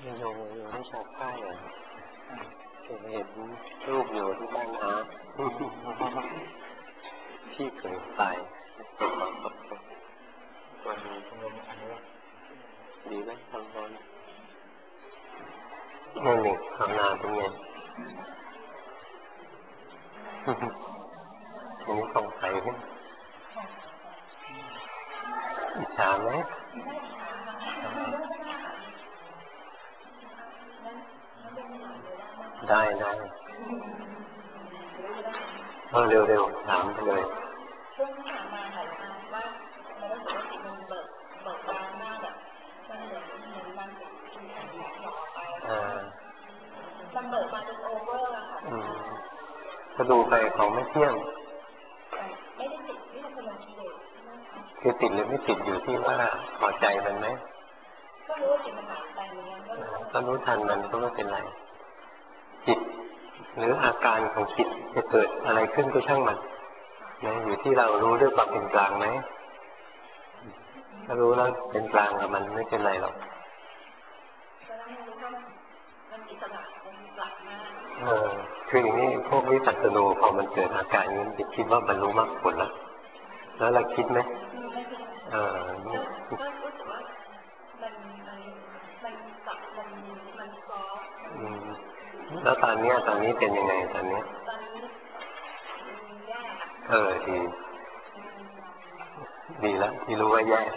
โยมไม่ชอบใกล้อ่ะเห็นรูปอยู่ที่บ้านอาที่เคยตายวันนี้ดีไหมทำงานนั่นเองทำงานเป็นไงทีนี้สงสัยขึ้นอิจฉาไหมได้เร็วถามไปเลยช่วงที่ผ่านมาค่ะว่าเรารู้สึกว่าจิตมันเบิกบานมากแบบมันเหมือนมันหล่อไปมันเบิกบานจนโอเวอร์อะค่ะก็ดูไปของไม่เที่ยงไม่ได้ติดไม่ได้เป็นกิเลสคือติดหรือไม่ติดอยู่ที่ว่าพอใจมันไหมก็รู้ว่าจิตมันหายไปเหมือนกันก็รู้ทันมันก็ไม่เป็นไรจิตหรืออาการของจิตจะเกิดอะไรขึ้นก็ช่างมันนะอยู่ที่เรารู้ด้วยความเป็นกลางไหมถ้ารู้แล้วเป็นกลางกับมันไม่เป็นไรหรอกคืออย่างนี้พวกวิปัสสนูพอมันเกิดอาการนี้จะคิดว่าบรรลุมรรคผลแล้วเราคิดไหมแล้วตอนนี้เป็นยังไงตอนนี้ดีแล้วที่รู้ว่าแย่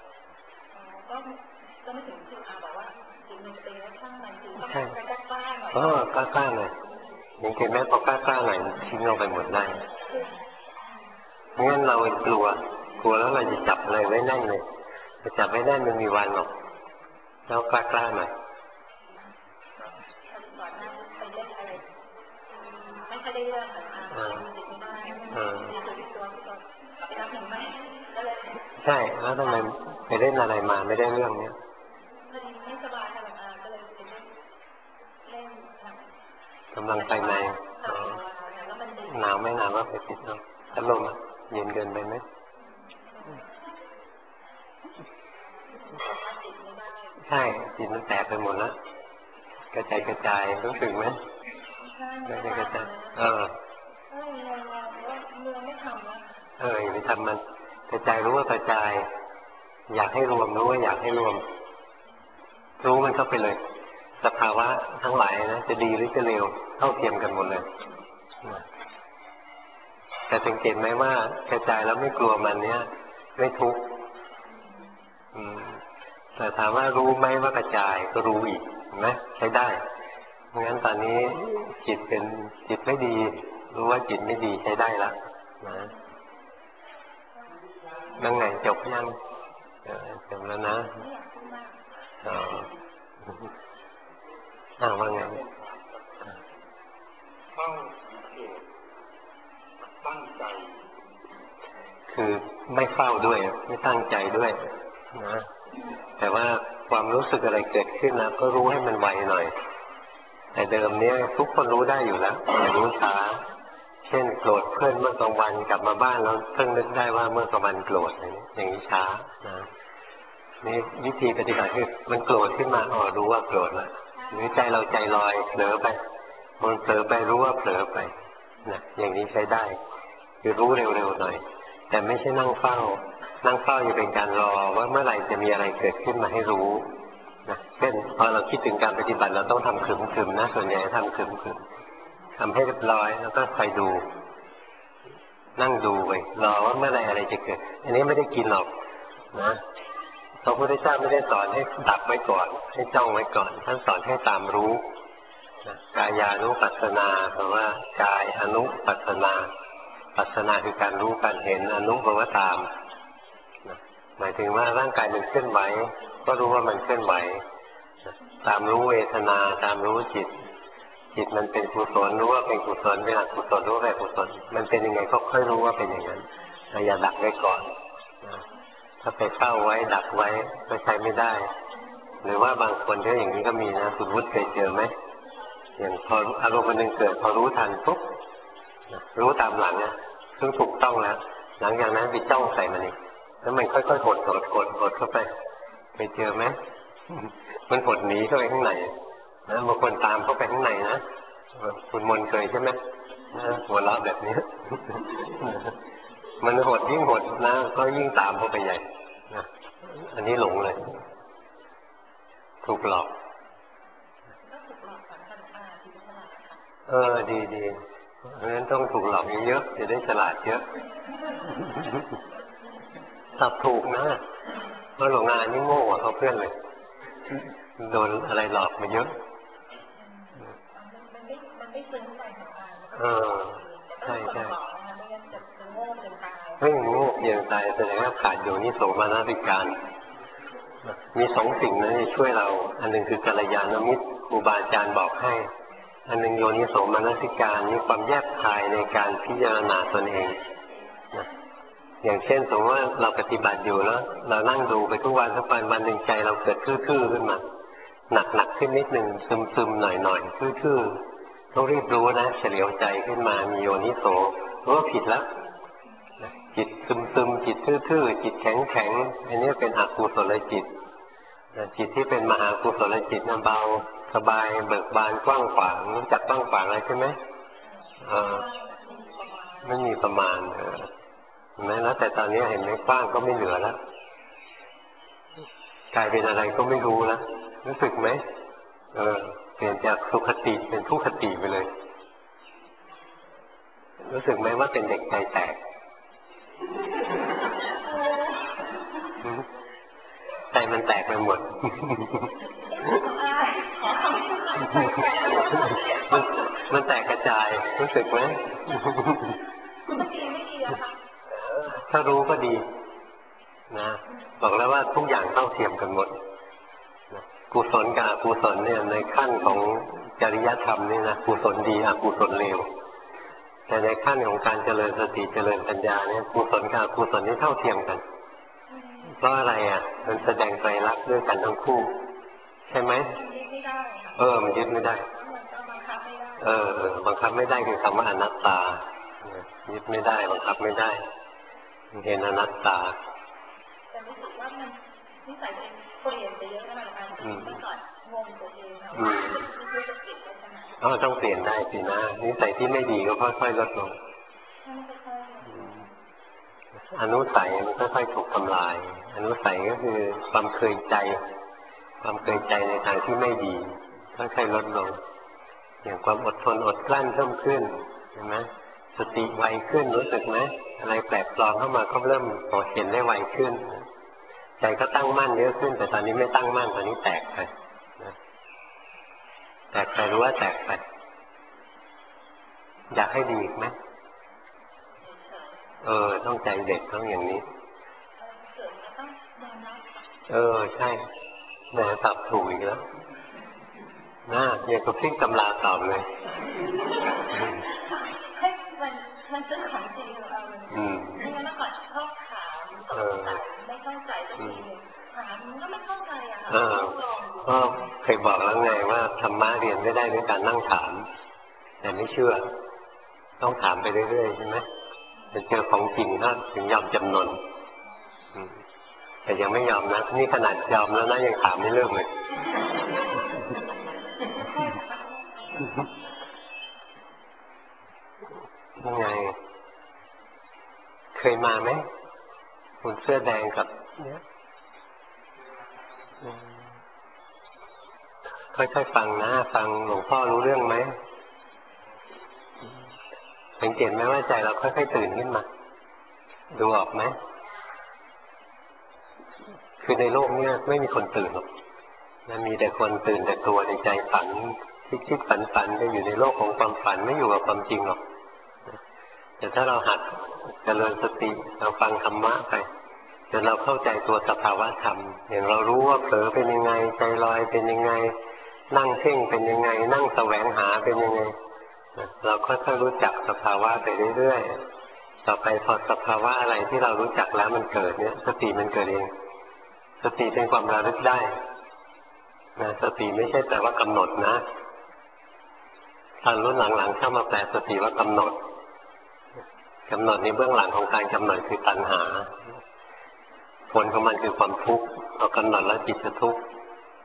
ก็ไม่ถึงจุดบอกว่าจิตมันเป็นแล้วช่างมันคือต้องกล้าหน่อยกล้าหน่อยอย่างเห็นไหมพอกล้าหน่อยทิ้งเราไปหมดได้งั้นเรากลัวแล้วเราจะจับอะไรไว้แน่นเลยจะจับไว้แน่นมันมีวันหรอกแล้วกล้าหน่อยไม่ค่อยได้เรื่องใช่แล้วทำไมไปเล่นอะไรมาไม่ได้เรื่องเนี้ยไม่สบายค่ะหลวงอาก็เลยไปเล่นกำลังไปในหนาวไม่หนาวว่าไปติดเนาะพัดลมเย็นเกินไปไหมใช่จิตมันแตกไปหมดแล้วกระจายรู้สึกไหมกระจายอย่าไปทำมันกระจายรู้ว่ากระจายอยากให้รวมรู้ว่าอยากให้รวมรู้มันเข้าไปเลยสภาวะทั้งหลายนะจะดีหรือจะเลวเท่าเทียมกันหมดเลยแต่สังเกตไหมว่ากระจายแล้วไม่กลัวมันเนี้ยไม่ทุกข์แต่ถามว่ารู้ไหมว่ากระจายก็รู้อีกเห็นไหมใช้ได้งั้นตอนนี้จิตไม่ดีรู้ว่าจิตไม่ดีใช้ได้ละนะนั่งไงจบยังจบแล้วนะว่าไงตั้งใจคือไม่เฝ้าด้วยไม่ตั้งใจด้วยนะแต่ว่าความรู้สึกอะไรเกิดขึ้นนะก็รู้ให้มันไวหน่อยแต่เดิมเนี้ยทุกคนรู้ได้อยู่แล้วแต่รู้ช้าเช่นโกรธเพื่อนเมื่อกลางวันกลับมาบ้านแล้วเพิ่งนึกได้ว่าเมื่อกลางวันโกรธอย่างนี้ช้านะนี่วิธีปฏิบัติคือมันโกรธขึ้นมารู้ว่าโกรธแล้วหรือใจเราใจลอยเผลอไปมันเผลอไปรู้ว่าเผลอไปนะอย่างนี้ใช้ได้คือรู้เร็วๆหน่อยแต่ไม่ใช่นั่งเฝ้าอยู่เป็นการรอว่าเมื่อไหร่จะมีอะไรเกิดขึ้นมาให้รู้นะเช่นพอเราคิดถึงการปฏิบัติเราต้องทำขึมๆนะส่วนใหญ่ทำขึมๆทำให้เรียบร้อยแล้วก็คอยดูนั่งดูไปรอว่าเมื่อไหร่อะไรจะเกิดอันนี้ไม่ได้กินหรอกนะพระพุทธเจ้าไม่ได้สอนให้ดับไว้ก่อนให้จ้องไว้ก่อนท่านสอนให้ตามรู้กายานุปัสสนาแปลว่ากายอนุปัสสนาปัสสนาคือการรู้การเห็นอนุแปลว่าตามหมายถึงว่าร่างกายมันเคลื่อนไหวก็รู้ว่ามันเคลื่อนไหวตามรู้เวทนาตามรู้จิตมันเป็นกุศลรู้ว่าเป็นกุศลเป็นอกุศลรู้ว่าเป็นกุศลมันเป็นยังไงก็ค่อยรู้ว่าเป็นอย่างนั้นอย่าดักไว้ก่อนถ้าไปเฝ้าไว้ดักไว้ก็ใช้ไม่ได้หรือว่าบางคนก็อย่างนี้ก็มีนะคุณวุฒิเคยเจอไหมอย่างพออารมณ์มันเกิดพอรู้ทันปุ๊บรู้ตามหลังนะซึ่งถูกต้องแล้วหลังจากนั้นไปจ้องใส่มันอีกแล้วมันค่อยๆหดเข้าไปเคยเจอไหมมันหดหนีเข้าไปข้างในนะบางคนตามเข้าไปข้างในนะคุณมนเคยใช่ไหมหัวเราะแบบนี้ มันหดยิ่งหดนะก็ยิ่งตามเข้าไปใหญ่นะอันนี้หลงเลยถูกหลอกดีเพราะฉะนั้นต้องถูกหลอกเยอะๆจะได้ฉลาดเยอะสับถูกนะเพราะหลงงานนี่โง่กว่าเขาเพื่อนเลยโดนอะไรหลอกมาเยอะใช่ไม่โง่เพียงตายแสดงว่าขาดโยนิโสมนสิการมีสองสิ่งนั้นที่ช่วยเราอันหนึ่งคือกัลยาณมิตรครูบาอาจารย์บอกให้อันหนึ่งโยนิโสมนสิการมีความแยบคายในการพิจารณาตนเองนะอย่างเช่นสมมติว่าเราปฏิบัติอยู่แล้วเรานั่งดูไปทุกวันวันหนึ่งใจเราเกิดทื่อๆขึ้นมาหนักขึ้นนิดหนึ่งซึมๆหน่อยๆทื่อๆต้องรีบรู้นะเฉลียวใจขึ้นมามีโยนิโสรู้ว่าผิดแล้วจิตซึมๆจิตทื่อๆจิตแข็งๆอันนี้เป็นอกุศลจิตจิตที่เป็นมหากุศลจิตน่ะเบาสบายเบิกบานกว้างขวางรู้จักกว้างขวางอะไรใช่ไหมไม่มีประมาณเห็นไหมแล้วแต่ตอนนี้เห็นไหมกว้างก็ไม่เหลือแล้วกลายเป็นอะไรก็ไม่รู้แล้วรู้สึกไหมเปลี่ยนจากสุขติเป็นทุกขติไปเลยรู้สึกไหมว่าเป็นเด็กใจแตกใจมันแตกไปหมดมันแตกกระจายรู้สึกไหมถ้ารู้ก็ดีนะบอกแล้วว่าทุกอย่างเท่าเทียมกันหมดกุศลกับอกุศลเนี่ยในขั้นของจริยธรรมนี่นะกุศลดีอกุศลเลวแต่ในขั้นของการเจริญสติเจริญปัญญาเนี่ยกุศลกับอกุศลนี่เท่าเทียมกันเพราะอะไรมันแสดงไตรลักษณ์ด้วยกันทั้งคู่ใช่ไหมมันยึดไม่ได้บังคับไม่ได้คือคำว่าอนัตตายึดไม่ได้บังคับไม่ได้เห็นอนัตตาแต่รู้สึกว่ามันนิสัยเปลี่ยนไปเยอะนะอาจารย์เมื่อก่อนงงตัวเองไม่รู้จะเปลี่ยนไปขนาดไหนต้องเปลี่ยนได้สินะนิสัยที่ไม่ดีก็ค่อยๆลดลงอนุสัยมันค่อยๆถูกทำลายอนุสัยก็คือความเคยใจในทางที่ไม่ดีค่อยๆลดลงอย่างความอดทนอดกลั้นเพิ่มขึ้นเห็นไหมสติไวขึ้นรู้สึกไหมอะไรแปลกปลอมเข้ามาก็เริ่มเห็นได้ไวขึ้นใจก็ตั้งมั่นเยอะขึ้นแต่ตอนนี้ไม่ตั้งมั่นตอนนี้แตกไปรู้ว่าแตกไปอยากให้ดีอีกไหมต้องใจเด็กต้องอย่างนี้ใช่แหมตอบถูกอีกแล้วอย่างกับพลิกตำราตอบเลยมันเป็นของจริงของเราไม่งั้นเมื่อก่อนชอบถามไม่เข้าใจสักทีถามก็ไม่เข้าใจก็เคยบอกแล้วไงว่าธรรมะเรียนไม่ได้ด้วยการนั่งถามแต่ไม่เชื่อต้องถามไปเรื่อยๆใช่ไหมจะเจอของจริงก็ถึงยอมจำนนแต่ยังไม่ยอมนะนี่ขนาดยอมแล้วนะยังถามไม่เลิกเลยยังไงเคยมาไหมคุณเสื้อแดงกับเนี่ยค่อยๆฟังนะฟังหลวงพ่อรู้เรื่องไหมสังเกตไหมว่าใจเราค่อยๆตื่นขึ้นมาดูออกไหมคือในโลกนี้ไม่มีคนตื่นหรอกมันมีแต่คนตื่นแต่ตัวในใจฝันคิดฝันจะอยู่ในโลกของความฝันไม่อยู่กับความจริงหรอกแต่ถ้าเราหัดเจริญสติเราฟังธรรมะไปจนเราเข้าใจตัวสภาวะธรรมอย่างเรารู้ว่าเผลอเป็นยังไงใจลอยเป็นยังไงนั่งเพ่งเป็นยังไงนั่งแสวงหาเป็นยังไงเราค่อยๆรู้จักสภาวะไปเรื่อยๆต่อไปพอสภาวะอะไรที่เรารู้จักแล้วมันเกิดเนี่ยสติมันเกิดเองสติเป็นความระลึกได้นะสติไม่ใช่แต่ว่ากำหนดนะตอนรุ่นหลังๆเข้ามาแปลสติว่ากำหนดในเบื้องหลังของการกำหนดคือตัณหาผลของมันคือความทุกข์พอกำหนดแล้วจิตจะทุกข์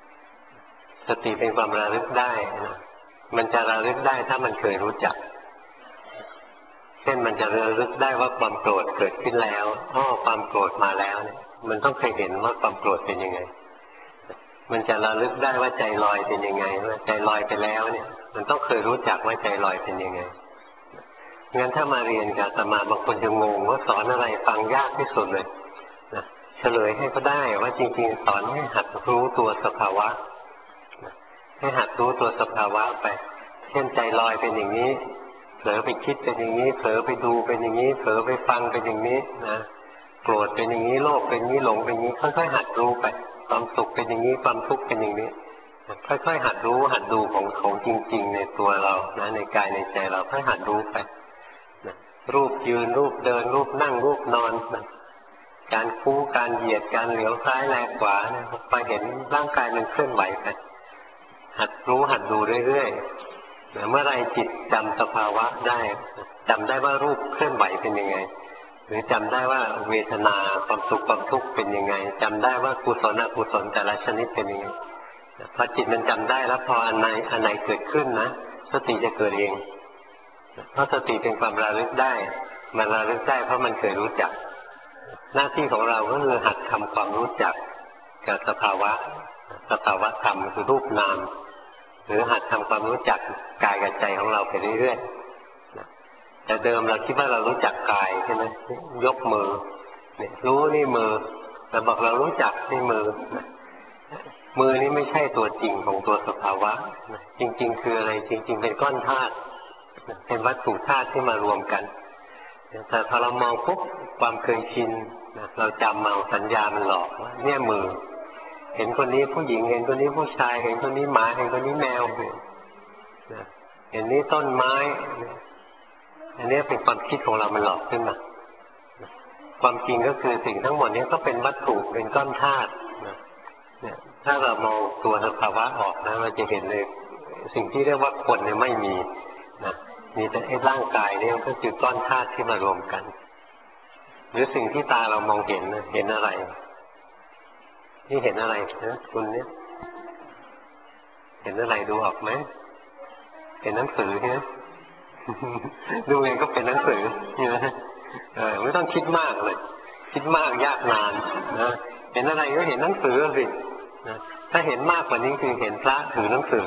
สติเป็นความระลึกได้นะมันจะระลึกได้ถ้ามันเคยรู้จักเช่นมันจะระลึกได้ว่าความโกรธเกิดขึ้นแล้วความโกรธมาแล้วเนี่ยมันต้องเคยเห็นว่าความโกรธเป็นยังไงมันจะระลึกได้ว่าใจลอยเป็นยังไงว่าใจลอยไปแล้วเนี่ยมันต้องเคยรู้จักว่าใจลอยเป็นยังไงงั้นถ้ามาเรียนกับอาตมาบางคนจะงงว่าสอนอะไรฟังยากที่สุดเลยนะเฉลยให้ก็ได้ว่าจริงๆสอนให้หัดรู้ตัวสภาวะให้หัดรู้ตัวสภาวะไปเช่นใจลอยเป็นอย่างนี้เผลอไปคิดเป็นอย่างนี้เผลอไปดูเป็นอย่างนี้เผลอไปฟังเป็นอย่างนี้นะโกรธเป็นอย่างนี้โลภเป็นอย่างนี้หลงเป็นอย่างนี้ค่อยๆหัดรู้ไปความสุขเป็นอย่างนี้ความทุกข์เป็นอย่างนี้ค่อยๆหัดรู้หัดดูของจริงๆในตัวเรานะในกายในใจเราค่อยหัดรู้ไปนะรูปยืนรูปเดินรูปนั่งรูปนอนนะการคู่การเหยียดการเหลียวซ้ายแลขวาเนี่ยไปเห็นร่างกายมันเคลื่อนไหวไปหัดรู้หัดดูเรื่อยๆเมื่อไรจิตจำสภาวะได้จำได้ว่ารูปเคลื่อนไหวเป็นยังไงหรือจำได้ว่าเวทนาความสุขความทุกข์เป็นยังไงจำได้ว่ากุศลอกุศลแต่ละชนิดเป็นยังไงพอจิตมันจำได้แล้วพออันไหนเกิดขึ้นนะสติจะเกิดเองเพราะสติเป็นความระลึกได้มันระลึกได้เพราะมันเคยรู้จักหน้าที่ของเราก็คือหัดทำความรู้จักกับสภาวะธรรมคือรูปนามหรือหัดทำความรู้จักกายกับใจของเราไปเรื่อยๆแต่เดิมเราคิดว่าเรารู้จักกายใช่ไหมยกมือเนี่ยรู้นี่มือเราบอกเรารู้จักนี่มือมือนี่ไม่ใช่ตัวจริงของตัวสภาวะจริงๆคืออะไรจริงๆเป็นก้อนธาตุเป็นวัตถุธาตุที่มารวมกันแต่พอเรามองปุ๊บความเคยชินเราจำเอาสัญญามันหลอกว่าเนี่ยมือเห็นคนนี้ผู้หญิงเห็นคนนี้ผู้ชายเห็นคนนี้หมาเห็นคนนี้แมวเห็นนี้ต้นไม้อันนี้เป็นความคิดของเรามันหลอกขึ้นมาความจริงก็คือสิ่งทั้งหมดนี้ก็เป็นวัตถุเป็นก้อนธาตุเนี่ยถ้าเรามองตัวสภาวะออกนะเราจะเห็นเลยสิ่งที่เรียกว่าคนเนี่ยไม่มีนะมีแต่ไอ้ร่างกายเนี่ยก็คือก้อนธาตุที่มารวมกันหรือสิ่งที่ตาเรามองเห็นเห็นอะไรที่เห็นอะไรนะคุณเนี่ยเห็นอะไรดูออกไหมเห็นหนังสือใช่ไหมดูเองก็เป็นหนังสือใช่ไหมไม่ต้องคิดมากเลยคิดมากยากนานนะเห็นอะไรก็เห็นหนังสือสินะถ้าเห็นมากกว่านี้คือเห็นพระถือหนังสือ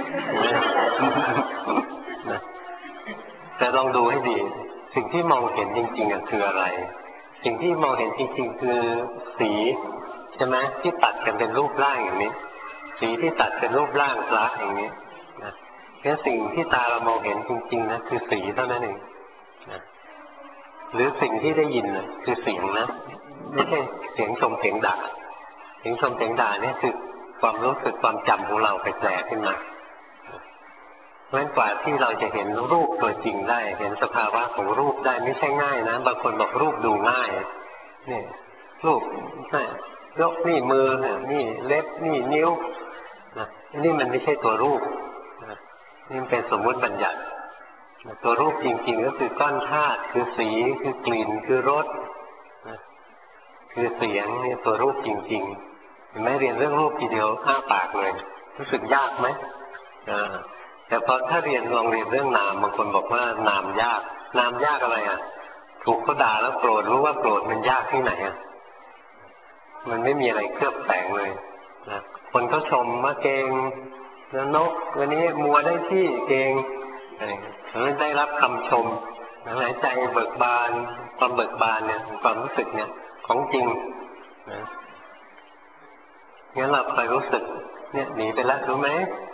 นะแต่ลองดูให้ดีสิ่งที่มองเห็นจริงๆคืออะไรสิ่งที่มองเห็นจริงๆคือสีใช่ไหมที่ตัดกันเป็นรูปร่างอย่างนี้สีที่ตัดเป็นรูปร่างพระอย่างนี้นะแค่สิ่งที่ตาเรามองเห็นจริงๆนะคือสีเท่านั้นเองนะหรือสิ่งที่ได้ยินนะคือเสียงนะไม่ใช่เสียงชมเสียงด่าเสียงชมเสียงด่าเนี่ยคือความรู้สึกความจำของเราไปแปลขึ้นมาเพราะฉะนั้นกว่าที่เราจะเห็นรูปตัวจริงได้เห็นสภาวะของรูปได้ไม่ใช่ง่ายนะบางคนบอกรูปดูง่ายนี่รูปใช่ยกนี่มือนี่เล็บนี่นิ้วนะนี่มันไม่ใช่ตัวรูปนะนี่มันเป็นสมมุติบัญญัติตัวรูปจริงๆก็คือก้อนธาตุคือสีคือกลิ่นคือรสนะคือเสียงนี่ตัวรูปจริงๆเห็นไหมเรียนเรื่องรูปทีเดียวอ้าปากเลยรู้สึกยากไหมแต่พอถ้าลองเรียนเรื่องนามบางคนบอกว่านามยากนามยากอะไรอ่ะถูกเขาด่าแล้วโกรธรู้ว่าโกรธมันยากที่ไหนอ่ะมันไม่มีอะไรเคลือบแฝงเลยนะคนเขาชมว่าเก่งนกวันนี้มัวได้ที่เก่งมันได้รับคำชมหายใจเบิกบานความเบิกบานเนี่ยความรู้สึกเนี่ยของจริงนะงั้นเราคอยรู้สึกเนี่ยหนีไปแล้วรู้ไหม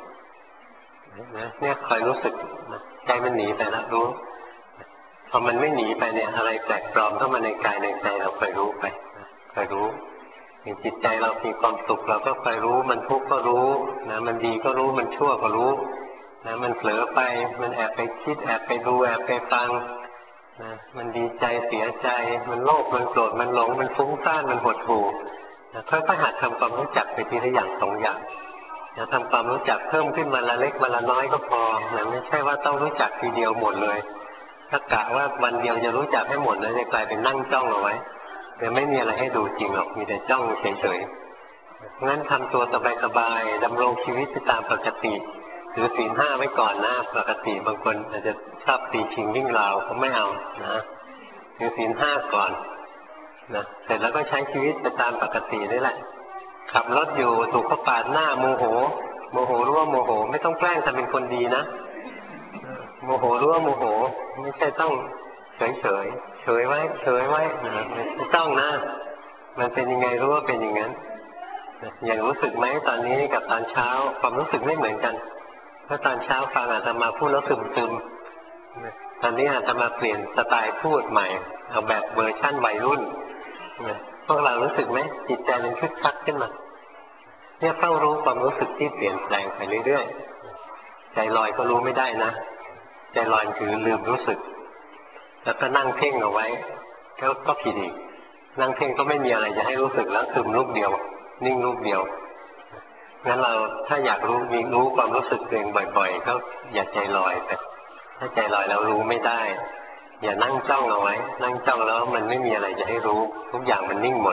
เนี่ยคอยรู้สึกใจมันหนีไปแล้วรู้พอมันไม่หนีไปเนี่ยอะไรแปลกปลอมเข้ามาในกายในใจเราคอยรู้ไปคอยรู้อย่างจิตใจเรามีความสุขเราก็คอยรู้มันทุกข์ก็รู้นะมันดีก็รู้มันชั่วก็รู้นะมันเผลอไปมันแอบไปคิดแอบไปดูแอบไปฟังนะมันดีใจเสียใจมันโลภมันโกรธมันหลงมันฟุ้งซ่านมันหดหู่นะค่อยๆหัดทำความรู้จักไปทีละอย่างสองอย่างนะทำความรู้จักเพิ่มขึ้นมาละเล็กมาละน้อยก็พอนะไม่ใช่ว่าต้องรู้จักทีเดียวหมดเลยถ้ากะว่าวันเดียวจะรู้จักให้หมดแล้วจะกลายเป็นนั่งจ้องเอาไว้แต่ไม่มีอะไรให้ดูจริงหรอกมีแต่จ้องเฉยงั้นทำตัวสบายๆดำรงชีวิตไปตามปกติถือศีล 5ไว้ก่อนนะปกติบางคนอาจจะชอบตีชิงวิ่งราวเขาไม่เอานะถือศีล 5ก่อนนะเสร็จแล้วก็ใช้ชีวิตไปตามปกตินี่แหละขับรถอยู่ถูกเขาปาดหน้าโมโหรู้ว่าโมโหไม่ต้องแกล้งทำเป็นคนดีนะโมโหรู้ว่าโมโหไม่ใช่ต้องเฉยไว้ไม่ต้องนะมันเป็นยังไงรู้ว่าเป็นอย่างนั้นอย่างรู้สึกไหมตอนนี้กับตอนเช้าความรู้สึกไม่เหมือนกันเพราะตอนเช้าฟังอาตมาพูดแล้วซึมตอนนี้อาตมาเปลี่ยนสไตล์พูดใหม่เอาแบบเวอร์ชั่นวัยรุ่นพวกเรารู้สึกไหมจิตใจมันคึกคักขึ้นมาเนี่ยเฝ้ารู้ความรู้สึกที่เปลี่ยนแปลงไปเรื่อยๆใจลอยก็รู้ไม่ได้นะใจลอยคือลืมรู้สึกแล้วก็นั่งเพ่งเอาไว้ก็ผิดอีกนั่งเพ่งก็ไม่มีอะไรจะให้รู้สึกแล้วซึมรูปเดียวนิ่งรูปเดียวงั้นเราถ้าอยากรู้ความรู้สึกตัวเองบ่อยๆก็อย่าใจลอยไปถ้าใจลอยแล้วรู้ไม่ได้อย่านั่งจ้องเอาไว้นั่งจ้องแล้วมันไม่มีอะไรจะให้รู้ทุกอย่างมันนิ่งหมด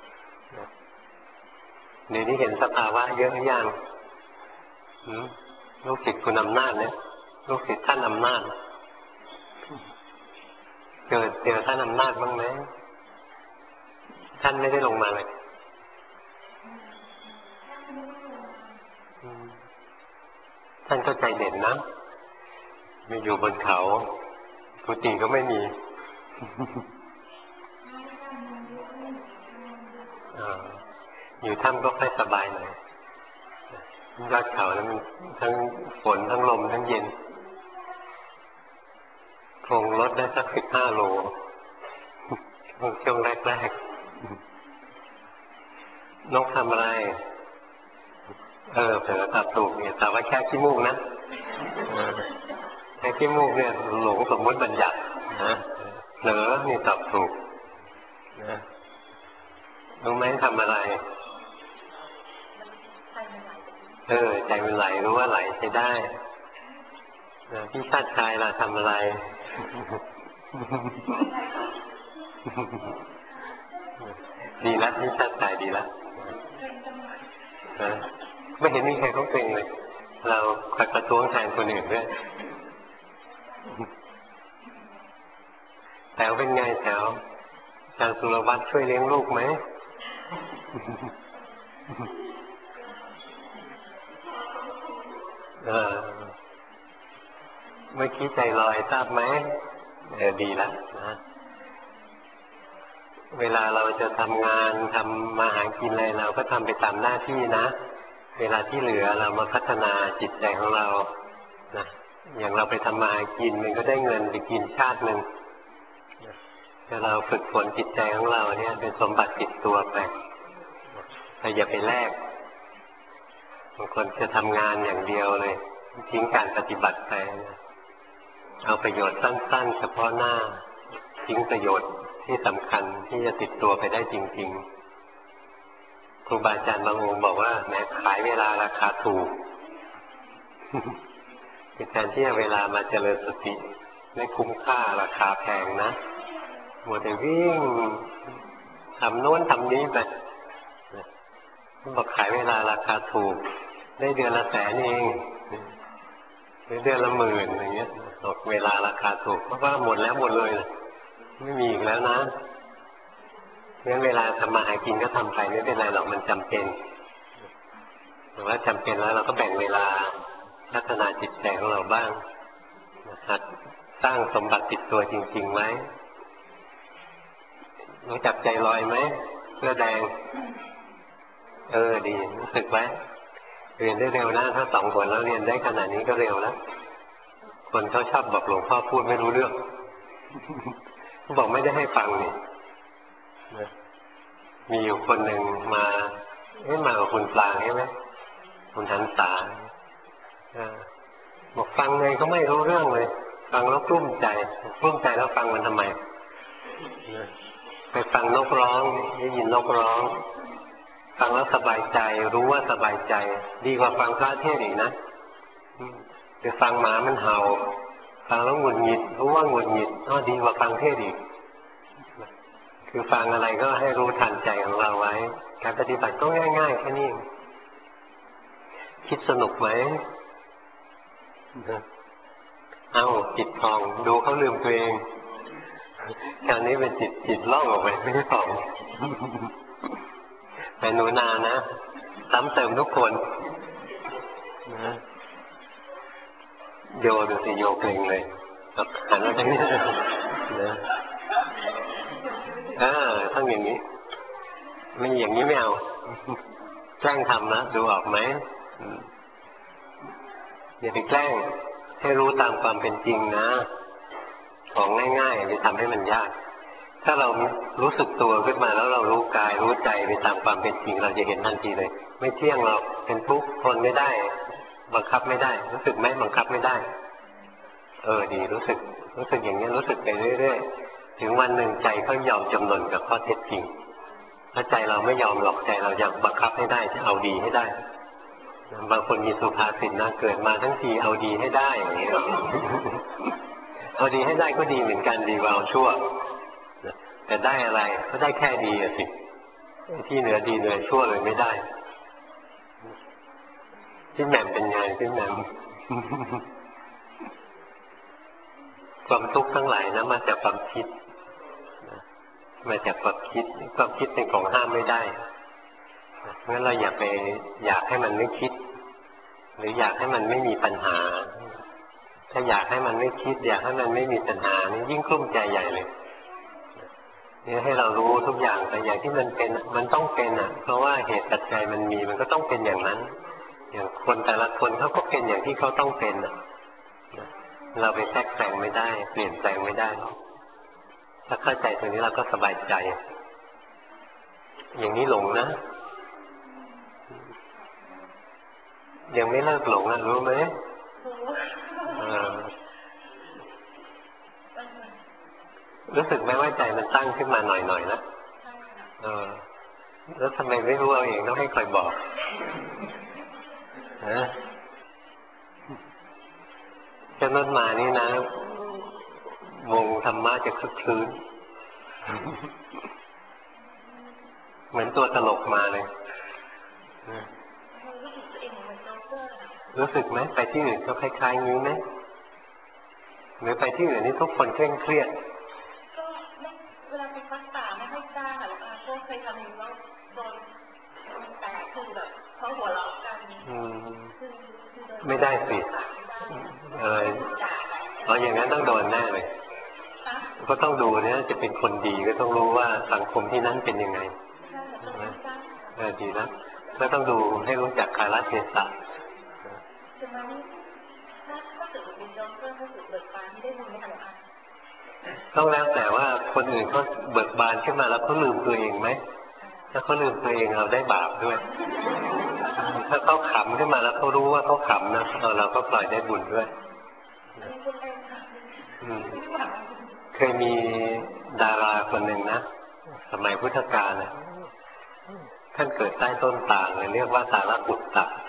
เดี๋ยวนี้เห็นสภาวะเยอะหรือยังลูกศิษย์คุณอำนาจเนี่ยลูกศิษย์ท่านอำนาจเจอท่านอำนาจบ้างไหมท่านไม่ได้ลงมาเลยท่านก็ใจเด่นนะมีอยู่บนเขากุฏิก็ไม่มีอยู่ถ้ำก็ค่อยสบายหน่อยยอดเขาแล้วมันทั้งฝนทั้งลมทั้งเย็นคงลดได้สัก15 โลช่วงแรกๆนกทำอะไรเผลอตอบถูกเนี่ยแต่ว่าแค่ขี้มูกนะแค่ขี้มูกเนี่ยหลงสมมติบัญญัตินะเผลอนี่ตอบถูกนะรู้ไหมทำอะไรใจมันไหลรู้ว่าไหลใช้ได้พี่ชาติชายล่ะทำอะไรดีละพี่ชาติชายดีละไม่เห็นมีใครเขาเก่งเลยเราคอยประท้วงแทนคนอื่นด้วยแถวเป็นไงแถวอาจารย์สุรวัตรช่วยเลี้ยงลูกไหมเมื่อกี้ใจลอยทราบไหมดีแล้วนะเวลาเราจะทำงานทำมาหากินอะไรเราก็ทำไปตามหน้าที่นะเวลาที่เหลือเรามาพัฒนาจิตใจของเรานะอย่างเราไปทำมาหากินมันก็ได้เงินไปกินชาติหนึ่งแต่เราฝึกฝนจิตใจของเราเนี่ยเป็นสมบัติติดตัวไปแต่อย่าไปแลกบางคนจะทำงานอย่างเดียวเลยทิ้งการปฏิบัติไปเอาประโยชน์สั้นๆเฉพาะหน้าทิ้งประโยชน์ที่สำคัญที่จะติดตัวไปได้จริงๆครูบาอาจารย์บางองค์บอกว่าแม้ขายเวลาราคาถูกแทนที่จะเวลามาเจริญสติไม่คุ้มค่าราคาแพงนะมัวแต่วิ่งทำโน้นทำนี้ไปบอกขายเวลาราคาถูกได้เดือนละ100,000เองหรือเดือนละ10,000อย่างเงี้ยบอกเวลาราคาถูกเพราะว่าหมดแล้วหมดเลยไม่มีอีกแล้วนะงั้นเวลาทำมาหากินก็ทำไปไม่เป็นไรหรอกมันจำเป็นแต่ว่าจำเป็นแล้วเราก็แบ่งเวลาพัฒนาจิตใจของเราบ้างหัดสร้างสมบัติติดตัวจริงๆไว้รู้จักใจลอยไหมเสื้อแดงดีรู้สึกไหมเรียนได้เร็วนะถ้า2 คนแล้วเรียนได้ขนาดนี้ก็เร็วแล้วคนเขาชอบบอกหลวงพ่อพูดไม่รู้เรื่องบอกไม่ได้ให้ฟังนี่มีอยู่คนหนึ่งมากับคุณปลางใช่ไหมคุณหันษาบอกฟังไงก็ไม่รู้เรื่องเลยฟังแล้วกลุ้มใจแล้วฟังมันทำไมไปฟังนกร้องได้ยินนกร้องฟังแล้วสบายใจรู้ว่าสบายใจดีกว่าฟังพระเทศน์อีกนะไปฟังหมามันเห่าฟังแล้วหงุดหงิดรู้ว่าหงุดหงิดดีกว่าฟังเทศน์อีกคือฟังอะไรก็ให้รู้ทันใจของเราไว้การปฏิบัติก็ง่ายๆแค่นี้คิดสนุกไหมเอาจิตผ่องดูเขาลืมตัวเองคราวนี้เป็นจิตล่องออกไปไม่ได้ผ่องแต่หนูนานะซ้ำเติมทุกคนนะโยดูสิโยเกรงเลยหันมาทางนี้นะต้องอย่างนี้ไม่อย่างนี้ไม่เอาแกล้งทำนะดูออกไหมอย่าไปแกล้งให้รู้ตามความเป็นจริงนะของง่ายๆไปทำให้มันยากถ้าเรารู้สึกตัวขึ้นมาแล้วเรารู้กายรู้ใจไปตามความเป็นจริงเราจะเห็นทันทีเลยไม่เที่ยงหรอกเป็นทุกข์ทนไม่ได้บังคับไม่ได้รู้สึกไหมบังคับไม่ได้ดีรู้สึกอย่างนี้รู้สึกไปเรื่อยๆถึงวันหนึ่งใจเขายอมจำนนกับข้อเท็จจริงถ้าใจเราไม่ยอมหลอกใจเราอยากบังคับให้ได้จะเอาดีให้ได้บางคนมีสุภาษิตนะเกิดมาทั้งทีเอาดีให้ได้อย่างนี้เอาดีให้ได้ก็ดีเหมือนกันดีกว่าเอาชั่วแต่ได้อะไรก็ได้แค่ดีสิที่เหนือดีเหนือชั่วเลยไม่ได้ที่แหม่มเป็นไงที่แหม่มความทุกข์ทั้งหลายนะมาจากความคิดมาจากความคิดเป็นของห้ามไม่ได้งั้นเราอย่าไปอยากให้มันไม่คิดหรืออยากให้มันไม่มีปัญหาถ้าอยากให้มันไม่คิดอยากให้มันไม่มีปัญหานี่ยิ่งกลุ้มใจใหญ่เลยนี่ให้เรารู้ทุกอย่างแต่อย่างที่มันเป็นมันต้องเป็นเพราะว่าเหตุปัจจัยมันมีมันก็ต้องเป็นอย่างนั้นอย่างคนแต่ละคนเขาก็เป็นอย่างที่เขาต้องเป็นเราไปแทรกแซงไม่ได้เปลี่ยนแปลงไม่ได้ถ้าเข้าใจตรงนี้เราก็สบายใจอย่างนี้หลงนะยังไม่เลิกหลงรู้ไหมรู้สึกไหมว่าใจมันตั้งขึ้นมาหน่อยๆนะแล้วทำไมไม่รู้เอาเองต้องให้คอยบอกจะนั่นมานี่นะวงธรรมะจะคึกคืนเหมือนตัวตลกมาเลยรู้สึกไหมไปที่อื่นก็คล้ายๆงี้ไหมหรือไปที่อื่นนี่ทุกคนเคร่งเครียดก็เวลาไปพักป่าไม่ค่อยกล้าค่ะแล้วก็เคยทำอยู่แล้วโดนแต่คือแบบเขาหัวเราะกันไม่ได้สิเพราะอย่างนั้นต้องโดนแน่เลยก็ต้องดูเนี่ยจะเป็นคนดีก็ต้องรู้ว่าสังคมที่นั้นเป็นยังไงดีนะแล้วต้องดูให้รู้จักกาลเทศะต้องแล้วแต่ว่าคนอื่นเขาเบิกบานขึ้นมาแล้วเขาลืมตัวเองไหมถ้าเขาลืมตัวเองเราได้บาปด้วยถ้าเขาขำขึ้นมาแล้วเขารู้ว่าเขาขำนะเราก็ปล่อยได้บุญด้วยเคยมีดาราคนหนึ่งนะสมัยพุทธกาลนะท่านเกิดใต้ต้นตาลเรียกว่าสารบุตร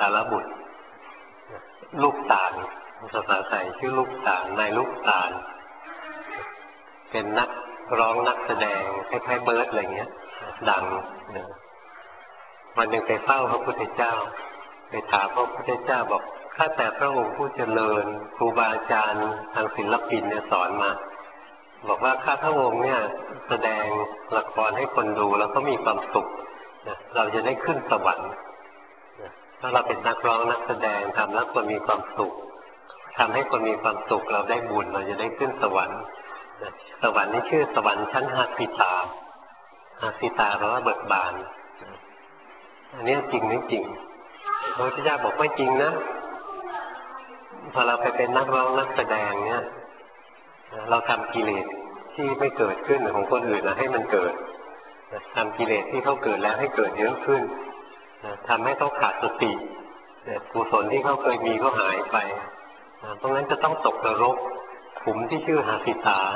ลูกตาลภาษาไทยชื่อลูกตาลนายลูกตาลเป็นนักร้องนักแสดงคล้ายๆเบิร์ดอะไรเงี้ยดังวันหนึ่งไปเฝ้าพระพุทธเจ้าไปถามพระพุทธเจ้าบอกข้าแต่พระองค์ผู้เจริญครูบาอาจารย์ทางศิลปินเนี่ยสอนมาบอกว่าข้าพระองค์เนี่ยแสดงละครให้คนดูแล้วก็มีความสุขเราจะได้ขึ้นสวรรค์ถ้าเราเป็นนักร้องนักแสดงทำแล้วคนมีความสุขทำให้คนมีความสุขเราได้บุญเราจะได้ขึ้นสวรรค์สวรรค์นี้ชื่อสวรรค์ชั้นหาสิตาแปลว่าเบิกบานอันนี้จริงไม่จริงพระพุทธเจ้าบอกไม่จริงนะพอเราไปเป็นนักร้องนักแสดงเนี่ยเราทำกิเลสที่ไม่เกิดขึ้นของคนอื่นให้มันเกิดทำกิเลสที่เขาเกิดแล้วให้เกิดเยอะขึ้นทำให้เขาขาดสติกุศลที่เขาเคยมีก็หายไปเพราะงั้นจะต้องตกนรกขุมที่ชื่อหาสิตา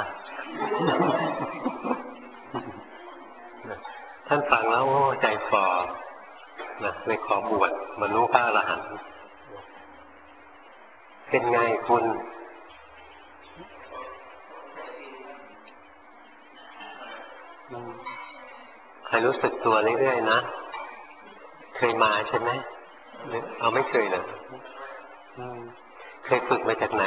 ท่านฟังแล้วใจฝ่อเลยขอบวชบรรลุพระอรหันต์เป็นไงคุณคอยรู้สึกตัวเรื่อยๆนะเคยมาใช่ไหมเอาไม่เคยเหรอเคยฝึกมาจากไหน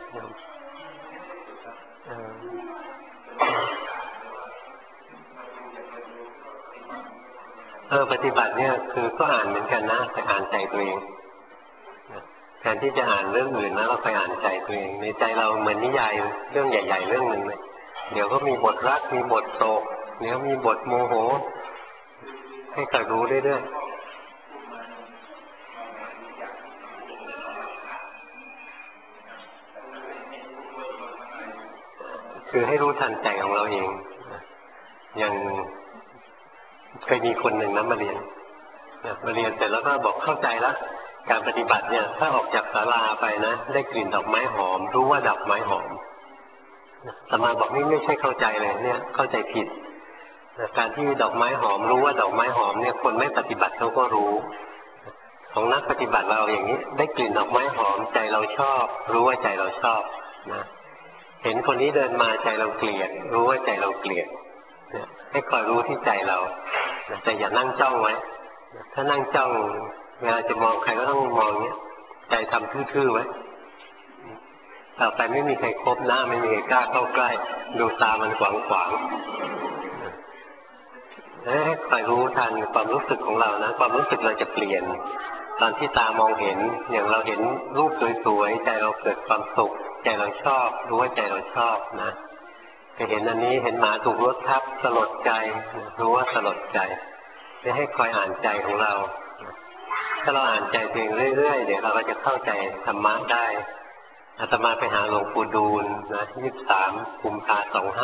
ปฏิบัติเนี่ยคือก็อ่านเหมือนกันนะแต่อ่านใจตัวเองแทนที่จะอ่านเรื่องอื่นนะเราไปอ่านใจตัวเองในใจเราเหมือนนิยายเรื่องใหญ่ๆเรื่องหนึ่งเลยเดี๋ยวก็มีบทรักมีบทโศกเดี๋ยวมีบทโมโหให้คอยรู้เรื่อยๆคือให้รู้ทันใจของเราเองอย่างเคยมีคนหนึ่งนะมาเรียนเสร็จแล้วก็บอกเข้าใจแล้วการปฏิบัติเนี่ยถ้าออกจากศาลาไปนะได้กลิ่นดอกไม้หอมรู้ว่าดอกไม้หอมอาตมาบอกนี่ไม่ใช่เข้าใจเลยเนี่ยเข้าใจผิดการที่ดอกไม้หอมรู้ว่าดอกไม้หอมเนี่ยคนไม่ปฏิบัติเขาก็รู้ของนักปฏิบัติเราอย่างนี้ได้กลิ่นดอกไม้หอมใจเราชอบรู้ว่าใจเราชอบนะเห็นคนนี้เดินมาใจเราเกลียดรู้ว่าใจเราเกลียดให้คอยรู้ที่ใจเราแต่อย่านั่งจ้องไว้ถ้านั่งจ้องเวลาจะมองใครก็ต้องมองเนี้ยใจทำทื่อๆไว้ต่อไปไม่มีใครคบหน้าไม่มีใครกล้าเข้าใกล้ดูตามันขวางให้คอยรู้ทันความรู้สึกของเรานะความรู้สึกเราจะเปลี่ยนตอนที่ตามองเห็นอย่างเราเห็นรูปสวยๆใจเราเกิดความสุขใจเราชอบรู้ว่าใจเราชอบนะไปเห็นอันนี้เห็นหมาถูกรถทับสลดใจรู้ว่าสลดใจให้คอยอ่านใจของเราถ้าเราอ่านใจตัวเองเรื่อยๆเดี๋ยวเราก็จะเข้าใจธรรมะได้อาตมาไปหาหลวงปู่ดูลนะ23 กุมภาพันธ์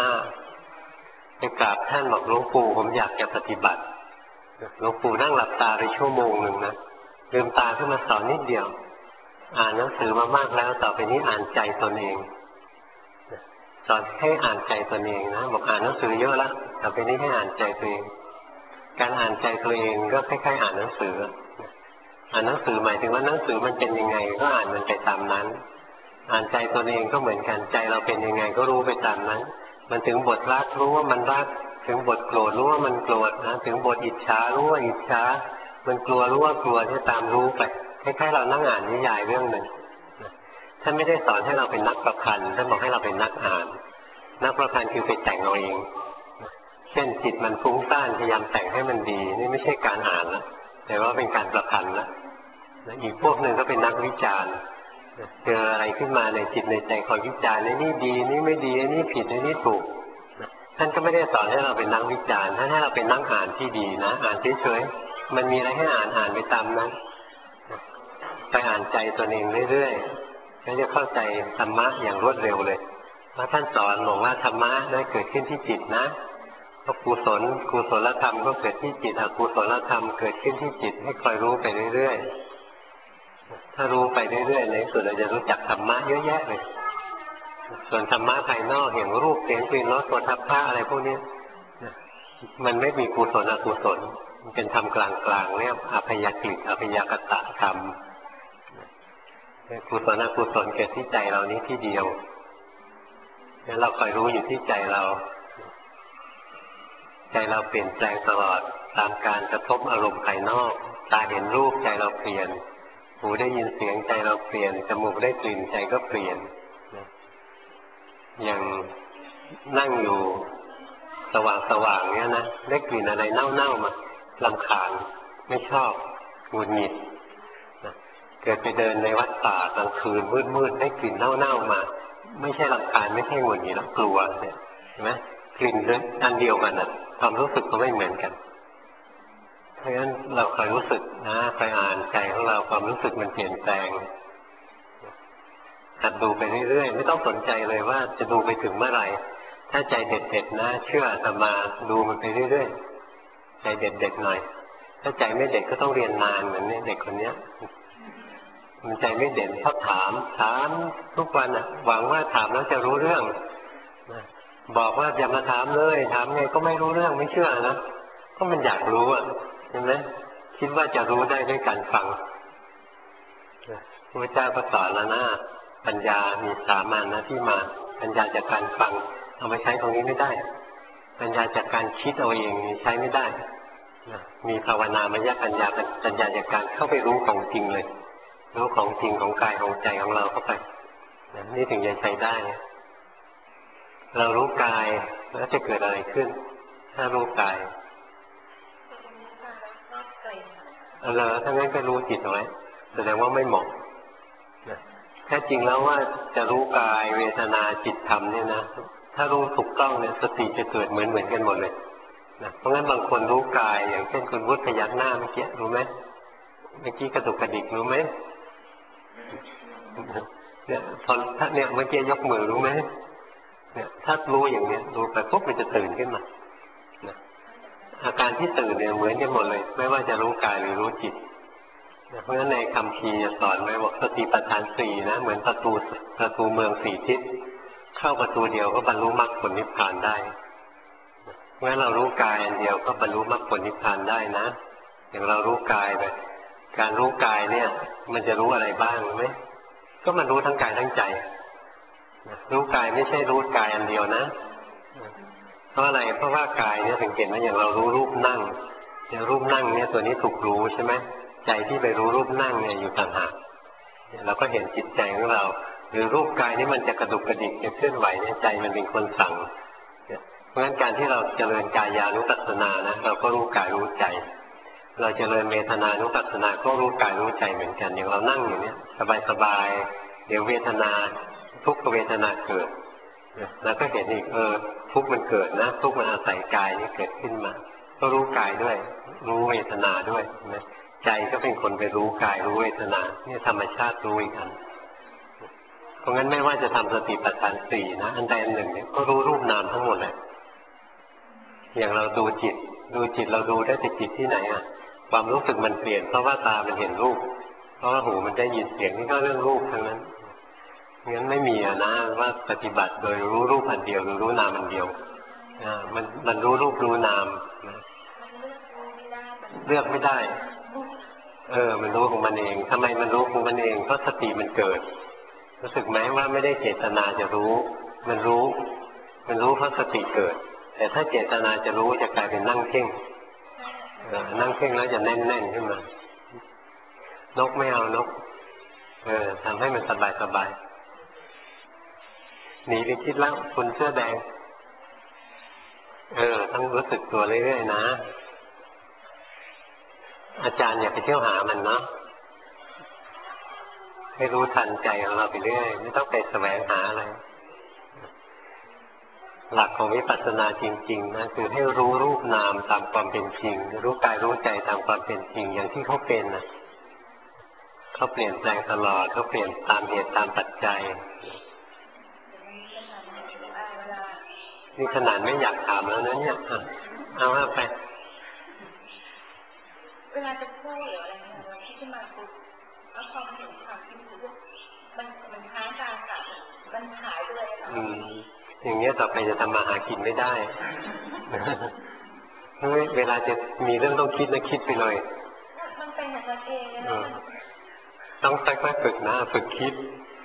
25ไปกราบท่านบอกหลวงปู่ผมอยากจะปฏิบัติหลวงปู่นั่งหลับตาไปชั่วโมงหนึ่งนะลืมตาขึ้นมาสอนนิดเดียวอ่านหนังสือมามากแล้วต่อไปนี้อ่านใจตนเองสอนให้อ่านใจตนเองนะบอกอ่านหนังสือเยอะแล้วต่อไปนี้ให้อ่านใจตัวเองการอ่านใจตัวเองก็คล้ายๆอ่านหนังสืออ่านหนังสือหมายถึงว่าหนังสือมันเป็นยังไงก็อ่านมันไปตามนั้นอ่านใจตัวเองก็เหมือนกันใจเราเป็นยังไงก็รู้ไปตามนั้นมันถึงบทรักรู้ว่ามันรักถึงบทโกรธรู้ว่ามันโกรธนะถึงบทอิจฉารู้ว่าอิจฉามันกลัวรู้ว่ากลัวที่ตามรู้ไปคล้ายๆเรานั่งอ่านนิยายเรื่องหนึ่งท่านไม่ได้สอนให้เราเป็นนักประพันธ์ท่านบอกให้เราเป็นนักอ่านนักประพันธ์คือไปแต่งเอาเองเช่นจิตมันฟุ้งซ่านพยายามแต่งให้มันดีนี่ไม่ใช่การอ่านนะแต่ว่าเป็นการประพันธ์นะอีกพวกหนึ่งก็เป็นนักวิจารณ์เจออะไรขึ้นมาในจิตในใจคอยวิจารณ์นี่ดีนี่ไม่ดีนี่ผิดนี่ถูกท่านก็ไม่ได้สอนให้เราเป็นนักวิจารณ์ท่านให้เราเป็นนักอ่านที่ดีนะอ่านเฉยๆมันมีอะไรให้อ่านไปตามนั้นไปอ่านใจตัวเองเรื่อยๆแล้วจะเข้าใจธรรมะอย่างรวดเร็วเลยเพราะท่านสอนบอกว่าธรรมะนั้นเกิดขึ้นที่จิตนะกุศลธรรมก็เกิดที่จิตอกุศลธรรมเกิดขึ้นที่จิตให้คอยรู้ไปเรื่อยๆถ้ารู้ไปเรื่อยๆในสุดเราจะรู้จักธรรมะเยอะแยะเลยส่วนธรรมะภายนอกอย่างรูปเสียงกลิ่นรสโผฏฐัพพะอะไรพวกนี้มันไม่มีกุศลอกุศลมันเป็นธรรมกลางๆเรียกอภัยกิจอภัยกตะธรรมกุศลอกุศลเกิดที่ใจเรานี้ที่เดียวแล้วเราคอยรู้อยู่ที่ใจเราใจเราเปลี่ยนแปลงตลอดตามการกระทบอารมณ์ภายนอกตาเห็นรูปใจเราเปลี่ยนหูได้ยินเสียงใจเราเปลี่ยนจมูกได้กลิ่นใจก็เปลี่ยนอย่างนั่งอยู่สว่างๆเนี้ยนะได้กลิ่นอะไรเน่าๆมารำคาญไม่ชอบหงุดหงิดเกิดไปเดินในวัดป่ากลางคืนมืดๆได้กลิ่นเน่าๆมาไม่ใช่รำคาญไม่ใช่หงุดหงิดแล้วกลัวเนี่ยเห็นไหมกลิ่นอันเดียวกันน่ะความรู้สึกก็ไม่เหมือนกันเพราะฉะนั้นเราคอยรู้สึกนะคอยอ่านใจของเราความรู้สึกมันเปลี่ยนแปลงหัดดูไปเรื่อยๆไม่ต้องสนใจเลยว่าจะดูไปถึงเมื่อไหร่ถ้าใจเด็ดๆนะเชื่ออาตมาดูมันไปเรื่อยๆใจเด็ดๆหน่อยถ้าใจไม่เด็ดก็ต้องเรียนนานเหมือนเด็กคนเนี้ยมันใจไม่เด่นชอบถามทุกวันอ่ะหวังว่าถามแล้วจะรู้เรื่องบอกว่าอย่ามาถามเลยถามไงก็ไม่รู้เรื่องไม่เชื่อนะก็มันอยากรู้อ่ะเห็นไหมคิดว่าจะรู้ได้ด้วยการฟังพระเจ้าก็สอนแล้วนะปัญญามีสามัญนะที่มาปัญญาจากการฟังเอาไปใช้ตรงนี้ไม่ได้ปัญญาจากการคิดเอาเองใช้ไม่ได้มีภาวนามยปัญญาปัญญาจากการเข้าไปรู้ของจริงเลยรู้ของจริงของกายของใจของเราเข้าไปนี่ถึงจะใช้ได้เรารู้กายแล้วจะเกิดอะไรขึ้นถ้ารู้กายถ้างั้นก็รู้จิตเอาไว้แสดงว่าไม่เหมาะแท้จริงแล้วว่าจะรู้กายเวทนาจิตธรรมเนี่ยนะถ้ารู้ถูกต้องเนี่ยสติจะเกิดเหมือนกันหมดเลยนะเพราะงั้นบางคนรู้กายอย่างเช่นคุณวุฒิพยักหน้าเมื่อกี้รู้ไหมเมื่อกี้กระตุกกระดิกรู้ไหมเนี่ยตอนถ้าเนี่ยเมื่อกี้ยกมือรู้ไหมเนี่ยถ้ารู้อย่างเนี้ยรู้ไปปุ๊บมันจะตื่นขึ้นมาอาการที่ตื่นเนี่ยเหมือนกันหมดเลยไม่ว่าจะรู้กายหรือรู้จิตเพราะฉะนั้นในคำพีจะสอนไว้บอกสติปัฏฐานสี่นะเหมือนประตูเมืองสี่ทิศเข้าประตูเดียวก็บรรลุมรรคผลนิพพานได้เพราะฉะนั้นเรารู้กายอันเดียวก็บรรลุมรรคผลนิพพานได้นะอย่างเรารู้กายไปการรู้กายเนี่ยมันจะรู้อะไรบ้างรู้ไหมก็มันรู้ทั้งกายทั้งใจรู้กายไม่ใช่รู้กายอันเดียวนะเพราะอะไรเพราะว่ากายเนี่ยสังเกตไหมอย่างเรารู้รูปนั่งอย่างรูปนั่งเนี่ยตัวนี้ถูกรู้ใช่ไหมใจที่ไปรู้รูปนั่งเนี่ยอยู่ต่างหากเราก็เห็นจิตใจของเราหรือรูปกายนี่มันจะกระดุกกระดิกจะเคลื่อนไหวเนี่ยใจมันเป็นคนสั่งเพราะฉะนั้นการที่เราเจริญกายานุปัสสนานะเราก็รู้กายรู้ใจเราเจริญเวทนานุปัสสนาก็รู้กายรู้ใจเหมือนกันอย่างเรานั่งอยู่เนี่ยสบายๆเดี๋ยวเวทนาทุกขเวทนาเกิดแล้วก็เห็นอีกทุกข์มันเกิดนะทุกข์มันอาศัยกายนี่เกิดขึ้นมาก็รู้กายด้วยรู้เวทนาด้วยนะใจก็เป็นคนไปรู้กายรู้เวทนานี่ธรรมชาติรู้อีกอันเพราะงั้นไม่ว่าจะทำสติปัฏฐานสี่นะอันใดอันหนึ่งเนี่ยก็รู้รูปนามทั้งหมดเลยอย่างเราดูจิตเราดูได้แต่จิตที่ไหนอ่ะความรู้สึกมันเปลี่ยนเพราะว่าตามันเห็นรูปเพราะว่าหูมันได้ยินเสียงนี่ก็เรื่องรูปทั้งนั้นงั้นไม่มีนะว่าปฏิบัติโดยรู้รูปอันเดียวหรือรู้นามอันเดียวมันรู้รูปรู้นามเลือกไม่ได้มันรู้ของมันเองทำไมมันรู้ของมันเองเพราะสติมันเกิดรู้สึกไหมว่าไม่ได้เจตนาจะรู้มันรู้เพราะสติเกิดแต่ถ้าเจตนาจะรู้จะกลายเป็นนั่งเพ่งนั่งเพ่งแล้วจะแน่นๆขึ้นมานกไม่เอานกทำให้มันสบายหนีไปคิดแล้วคนเสื้อแดงต้องรู้สึกตัวเรื่อยๆนะอาจารย์อย่าไปเที่ยวหามันเนาะให้รู้ทันใจของเราไปเรื่อยไม่ต้องไปแสวงหาอะไรหลักของวิปัสสนาจริงๆนะคือให้รู้รูปนามตามความเป็นจริงรู้กายรู้ใจตามความเป็นจริงอย่างที่เขาเป็นนะเขาเปลี่ยนแปลงตลอดเขาเปลี่ยนตามเหตุตามปัจจัยนี่ขนาดไม่อยากถามแล้วนะเนี่ยเอาว่าไปเวลาจะพูดหรืออะไรเนี่ยเราคิดขึ้นมาปุ๊บเอาความเห็นความคิดรู้ว่ามันค้างกลางกับมันหายไปเลยอย่างเงี้ยต่อไปจะทำมาหากินไม่ได้เวลาจะมีเรื่องต้องคิดนะคิดไปเลยมันเป็นอย่างนั้นเองต้องค่อยๆฝึกนะฝึกคิด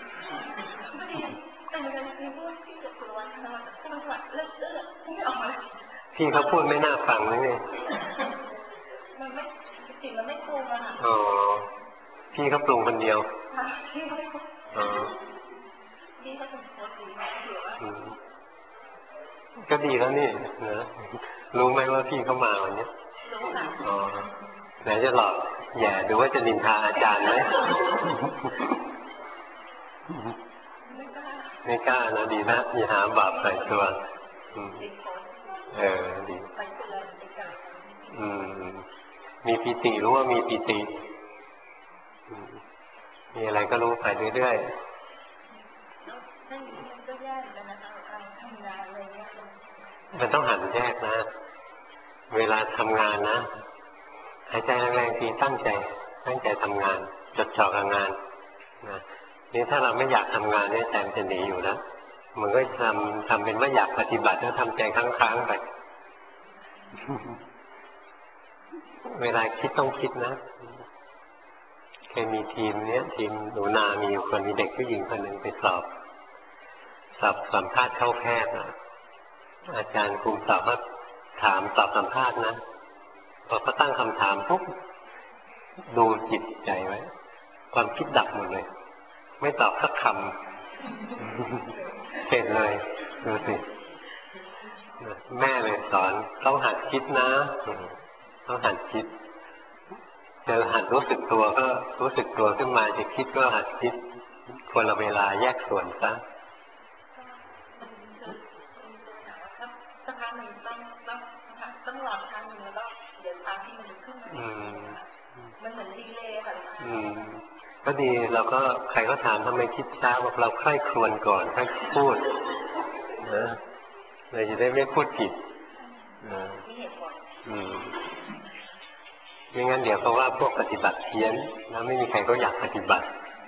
พี่เขาพูดไม่น่าฟังเลยเนี่ยมันไม่สิ่งมันไม่ปรุงอะค่ะพี่เขาปรุงคนเดียวพี่เขาเป็นคนดีก็ดีแล้วนี่นะรู้ไหมว่าพี่เขามาวันนี้รู้ค่ะไหนจะหลอกแย่ดูว่าจะนินทาอาจารย์ไหมไม่กล้านะดีนะอย่าหาบาปใส่ตัวดีมีปิติรู้ว่ามีปิติมีอะไรก็รู้ไปเรื่อยๆมันต้องหันแยกนะเวลาทำงานนะหายใจแรงๆทีตั้งใจทำงานจดจ่อกับงานนะนี่ถ้าเราไม่อยากทำงานเนี่ยใจมันจะหนีอยู่นะมันก็ทำเป็นว่าอยากปฏิบัติแล้วทำใจค้างๆไปเวลาคิดต้องคิดนะเคยมีทีมหนูนามีอยู่คนมีเด็กผู้หญิงคนหนึ่งไปสอบสัมภาษณ์เข้าแพทย์อาจารย์คุมสอบว่าถามตอบสัมภาษณ์นะพอเขาตั้งคำถามปุ๊บดูจิตใจไว้ความคิดดับหมดเลยไม่ตอบสักคำเห็นเลยดูสิแม่เลยสอนต้องหัดคิดนะต้องหัดคิดจะหัดรู้สึกตัวก็รู้สึกตัวขึ้นมาจะคิดก็หัดคิดคนละเวลาแยกส่วนซะสักครั้งหนึ่งต้องรอครั้งหนึ่งแล้วก็เดี๋ยวครั้งที่มันขึ้นมามันเหมือนดีเลย์ค่ะก็ดีเราก็ใครก็ถามทำไมคิดช้าบอกเราใคร่ครวญก่อนค่อยพูดนะเราจะได้ไม่พูดผิดไม่งั้นเดี๋ยวเขาว่าพวกปฏิบัติเพี้ยนแล้วไม่มีใครก็อยากปฏิบัติ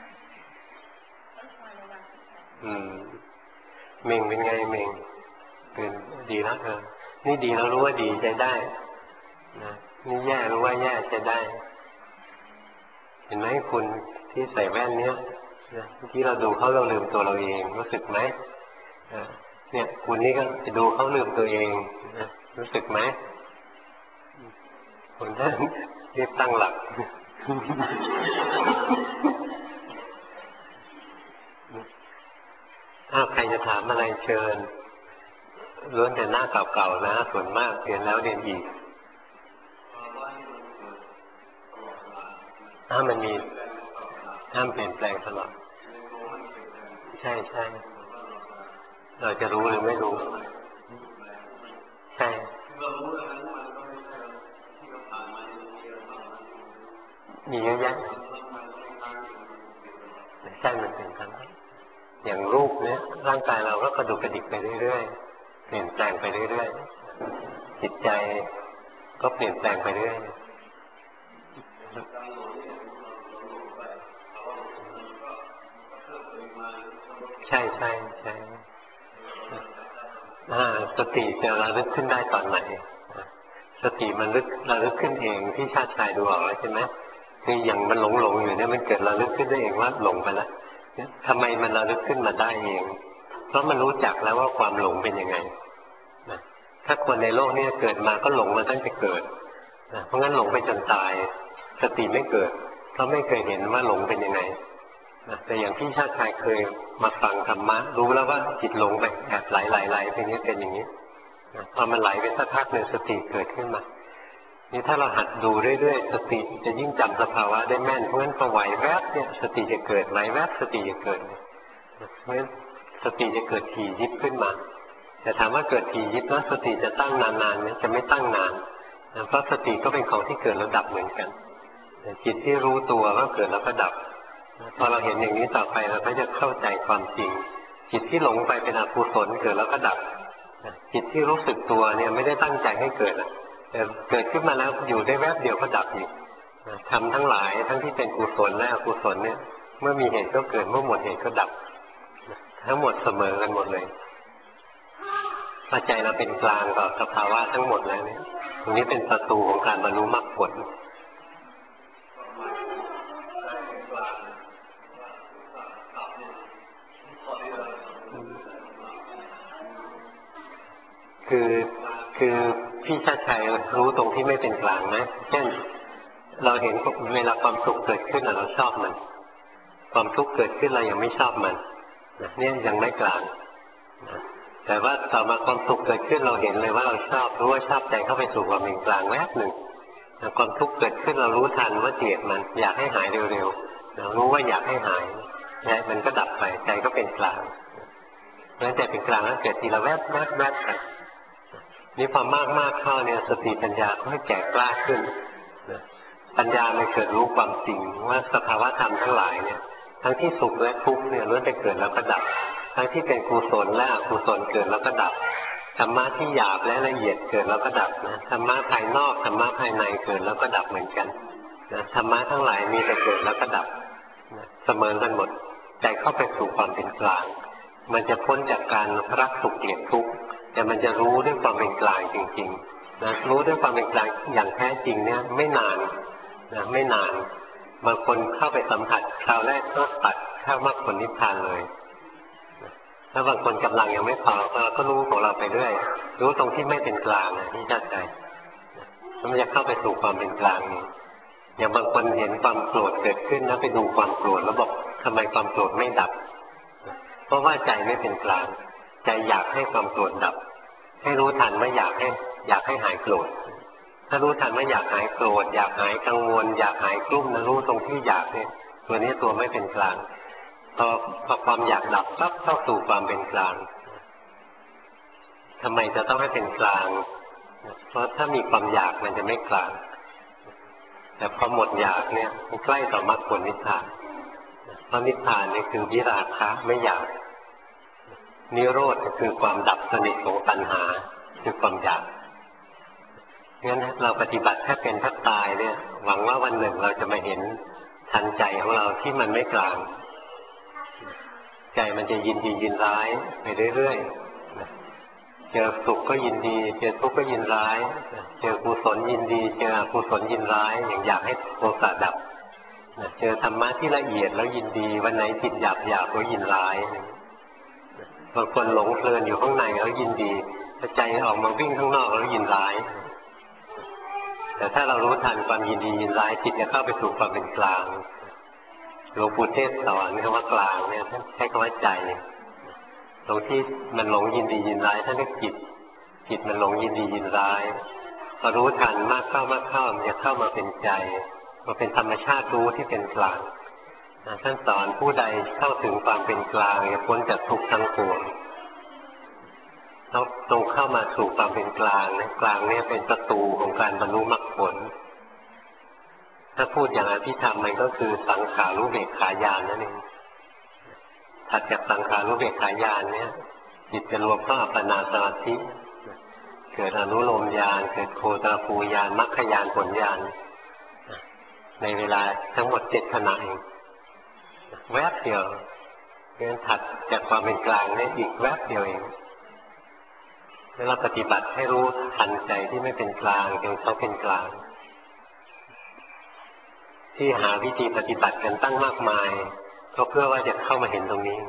เม่งเป็นไงเม่งเป็นดีแล้วนี่ดีแล้วรู้ว่าดีใจได้นะนี่แย่รู้ว่าแย่ใจได้เห็นไหมคุณที่ใส่แว่นเนี้ยเมื่อกี้เราดูเขาเราลืมตัวเราเองรู้สึกไหมเนี่ยคุณนี่ก็จะดูเขาลืมตัวเองรู้สึกไหมคนนั้นรีบตั้งหลักถ้าใครจะถามอะไรเชิญล้วนแต่หน้าเก่าๆนะส่วนมากเรียนแล้วเรียนอีกถ้ามันมีห้ามเปลี่ยนแปลงตลอดใช่ใช่เราจะรู้หรือไม่รู้ใช่มีเยอะแยะใช่มันเป็นครั้งอย่างรูปเนี้ยร่างกายเราก็กระดุกกระดิกไปเรื่อยๆเปลี่ยนแปลงไปเรื่อยๆจิตใจก็เปลี่ยนแปลงไปเรื่อยใช่ใช่ใช่สติจะระลึกขึ้นได้ตอนไหนสติมันระลึกขึ้นเองที่ชาติชายดูออกแล้วใช่ไหมคืออย่างมันหลงอยู่เนี่ยมันเกิดระลึกขึ้นได้เองว่าหลงไปแล้วทำไมมันระลึกขึ้นมาได้เองเพราะมันรู้จักแล้วว่าความหลงเป็นยังไงถ้าคนในโลกนี้เกิดมาก็หลงมาตั้งแต่เกิดเพราะงั้นหลงไปจนตายสติไม่เกิดเพราะไม่เคยเห็นว่าหลงเป็นยังไงแต่อย่างที่ชาติชายเคยมาฟังธรรมะรู้แล้วว่าจิตหลงไปแอบไหลทีนี้เป็นอย่างนี้พอมันไหลไปสักพักหนึ่งสติเกิดขึ้นมานี่ถ้าเราหัดดูเรื่อยๆสติจะยิ่งจำสภาวะได้แม่นเพราะงั้นพอไหวแวบเนี่ยสติจะเกิดไหวแวบสติจะเกิดเพราะฉะนั้นสติจะเกิดถี่ยิบขึ้นมาแต่ถามว่าเกิดถี่ยิบแล้วสติจะตั้งนานๆเนี่ยจะไม่ตั้งนานเพราะสติก็เป็นของที่เกิดแล้วดับเหมือนกันจิตที่รู้ตัวก็เกิดแล้วก็ดับพอเราเห็นอย่างนี้ต่อไปเราก็จะเข้าใจความจริงจิตที่หลงไปเป็นอกุศลเกิดแล้วก็ดับจิตที่รู้สึกตัวเนี่ยไม่ได้ตั้งใจให้เกิดแต่เกิดขึ้นมาแล้วอยู่ได้แวบเดียวก็ดับอีกทำทั้งหลายทั้งที่เป็นกุศลและอกุศลเนี่ยเมื่อมีเหตุก็เกิดเมื่อหมดเหตุก็ดับทั้งหมดเสมอกันหมดเลยพอใจเราเป็นกลางต่อสภาวะทั้งหมดแล้วเนี่ยตรงนี้เป็นประตูของการบรรลุมรรคผลคือพี่ชาติชัยรู้ตรงที่ไม่เป็นกลางนะเช่นเราเห็นเวลาความสุขเกิดขึ้นเราชอบมันความทุกข์เกิดขึ้นเรายังไม่ชอบมันเนี่ยยังไม่กลางแต่ว่าต่อมาความสุขเกิดขึ้นเราเห็นเลยว่าเราชอบรู้ว่าชอบใจเข้าไปสู่ความเป็นกลางแวบหนึ่งความทุกข์เกิดขึ้นเรารู้ทันว่าเกลียดมันอยากให้หายเร็วๆรู้ว่าอยากให้หายมันก็ดับไปใจก็เป็นกลางแล้วแต่เป็นกลางแล้วเกิดทีละแวบไปนี่พอมากเข้าเนี่ยสติปัญญาค่อยแก่กล้าขึ้นปัญญามันเกิดรู้ความจริงว่าสภาวะธรรมทั้งหลายเนี่ยทั้งที่สุขและทุกข์เนี่ยล้วนแต่เกิดแล้วก็ดับทั้งที่เป็นกุศลและอกุศลเกิดแล้วก็ดับธรรมะที่หยาบและละเอียดเกิดแล้วก็ดับนะธรรมะภายนอกธรรมะภายในเกิดแล้วก็ดับเหมือนกันนะธรรมะทั้งหลายมีแต่เกิดแล้วก็ดับเสมอกันหมดใจเข้าไปสู่ความเป็นกลางมันจะพ้นจากการรักสุขเกลียดทุกข์แต่มันจะรู้ด้วยความเป็นกลางจริงๆนะรู้ด้วยความเป็นกลางอย่างแท้จริงเนี่ยไม่นานนะไม่นานบางคนเข้าไปสัมผัสคราวแรกก็ตัดเข้ามรรคผลนิพพานเลยถ้าบางคนกำลังยังไม่พอเราก็รู้ของเราไปเรื่อยรู้ตรงที่ไม่เป็นกลางที่ชัดใจแล้วมันจะเข้าไปสู่ความเป็นกลางนี่อย่างบางคนเห็นความโกรธเกิดขึ้นนะไปดูความโกรธแล้วบอกทำไมความโกรธไม่ดับเพราะว่าใจไม่เป็นกลางใจอยากให้ความโกรธดับให้รู้ทันว่าอยากให้หายโกรธถ้ารู้ทันว่าอยากหายโกรธอยากหายกังวลอยากหายกลุ้มนะรู้ตรงที่อยากเนี่ยตัวนี้ตัวไม่เป็นกลางพอความอยากดับปั๊บเข้าสู่ความเป็นกลางทำไมจะต้องให้เป็นกลางเพราะถ้ามีความอยากมันจะไม่กลางแต่พอหมดอยากเนี่ยมันใกล้ต่อมรรคผลนิพพานเพราะนิพพานนี่คือวิราคะไม่อยากนิโรธคือความดับสนิทของตัณหาคือความอยากงั้นเราปฏิบัติแค่เป็นแทบตายเนี่ยหวังว่าวันหนึ่งเราจะมาเห็นทันใจของเราที่มันไม่กลางใจมันจะยินดียินร้ายไปเรื่อยๆเจอสุขก็ยินดีเจอทุกข์ก็ยินร้ายเจอกุศลยินดีเจออกุศลยินร้ายอย่างอยากให้โทสะดับเจอธรรมะที่ละเอียดแล้วยินดีวันไหนจิตหยาบก็ยินร้ายบางคนหลงเพลินอยู่ข้างในแล้วยินดีใจออกมาวิ่งข้างนอกแล้วยินร้ายแต่ถ้าเรารู้ทันความยินดียินร้ายจิตจะเข้าไปสู่ความเป็นกลางหลวงปู่เทศสอนคำว่ากลางเนี่ยท่านใช้คำว่าใจตรงที่มันหลงยินดียินร้ายท่านเรียกจิตมันหลงยินดียินร้ายพอรู้ทันมากเข้ามันจะเข้ามาเป็นใจมาเป็นธรรมชาติรู้ที่เป็นกลางท่านสอนผู้ใดเข้าถึงความเป็นกลางจะพ้นจากทุกข์ทั้งปวงแล้วตรงเข้ามาสู่ความเป็นกลางนะกลางเนี่ยเป็นประตูของการบรรลุมรรคผลถ้าพูดอย่างอภิธรรมมันก็คือสังขารุเบกขาญาณนั่นเองถัดจากสังขารุเบกขาญาณเนี่ยจิตจะรวมเข้าอัปปนาสมาธิเกิดอนุโลมญาณเกิดโคตรภูญาณมรรคญาณผลญาณในเวลาทั้งหมด7 ขณะเองแวบเดียวงั้นถัดจากความเป็นกลางเนี่ยอีกแวบเดียวเองแล้วเราปฏิบัติให้รู้ทันใจที่ไม่เป็นกลางจนเขาเป็นกลางที่หาวิธีปฏิบัติกันตั้งมากมายก็เพื่อว่าจะเข้ามาเห็นตรงนี้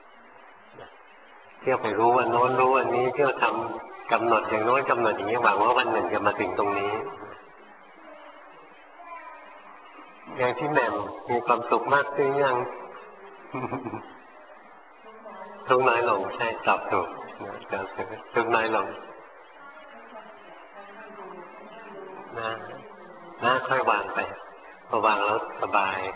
เที่ยวไปรู้ว่าโน้นรู้อันนี้เที่ยวทำกำหนดอย่างโน้นกำหนดอย่างนี้หวังว่าวันหนึ่งจะมาถึงตรงนี้อย่างที่แหม่มมีความสุขมากขึ้นยังทุกน้อยลงใช่ตอบถูกทุกน้อยลงน่าค่อยวางไปพอวางแล้วสบาย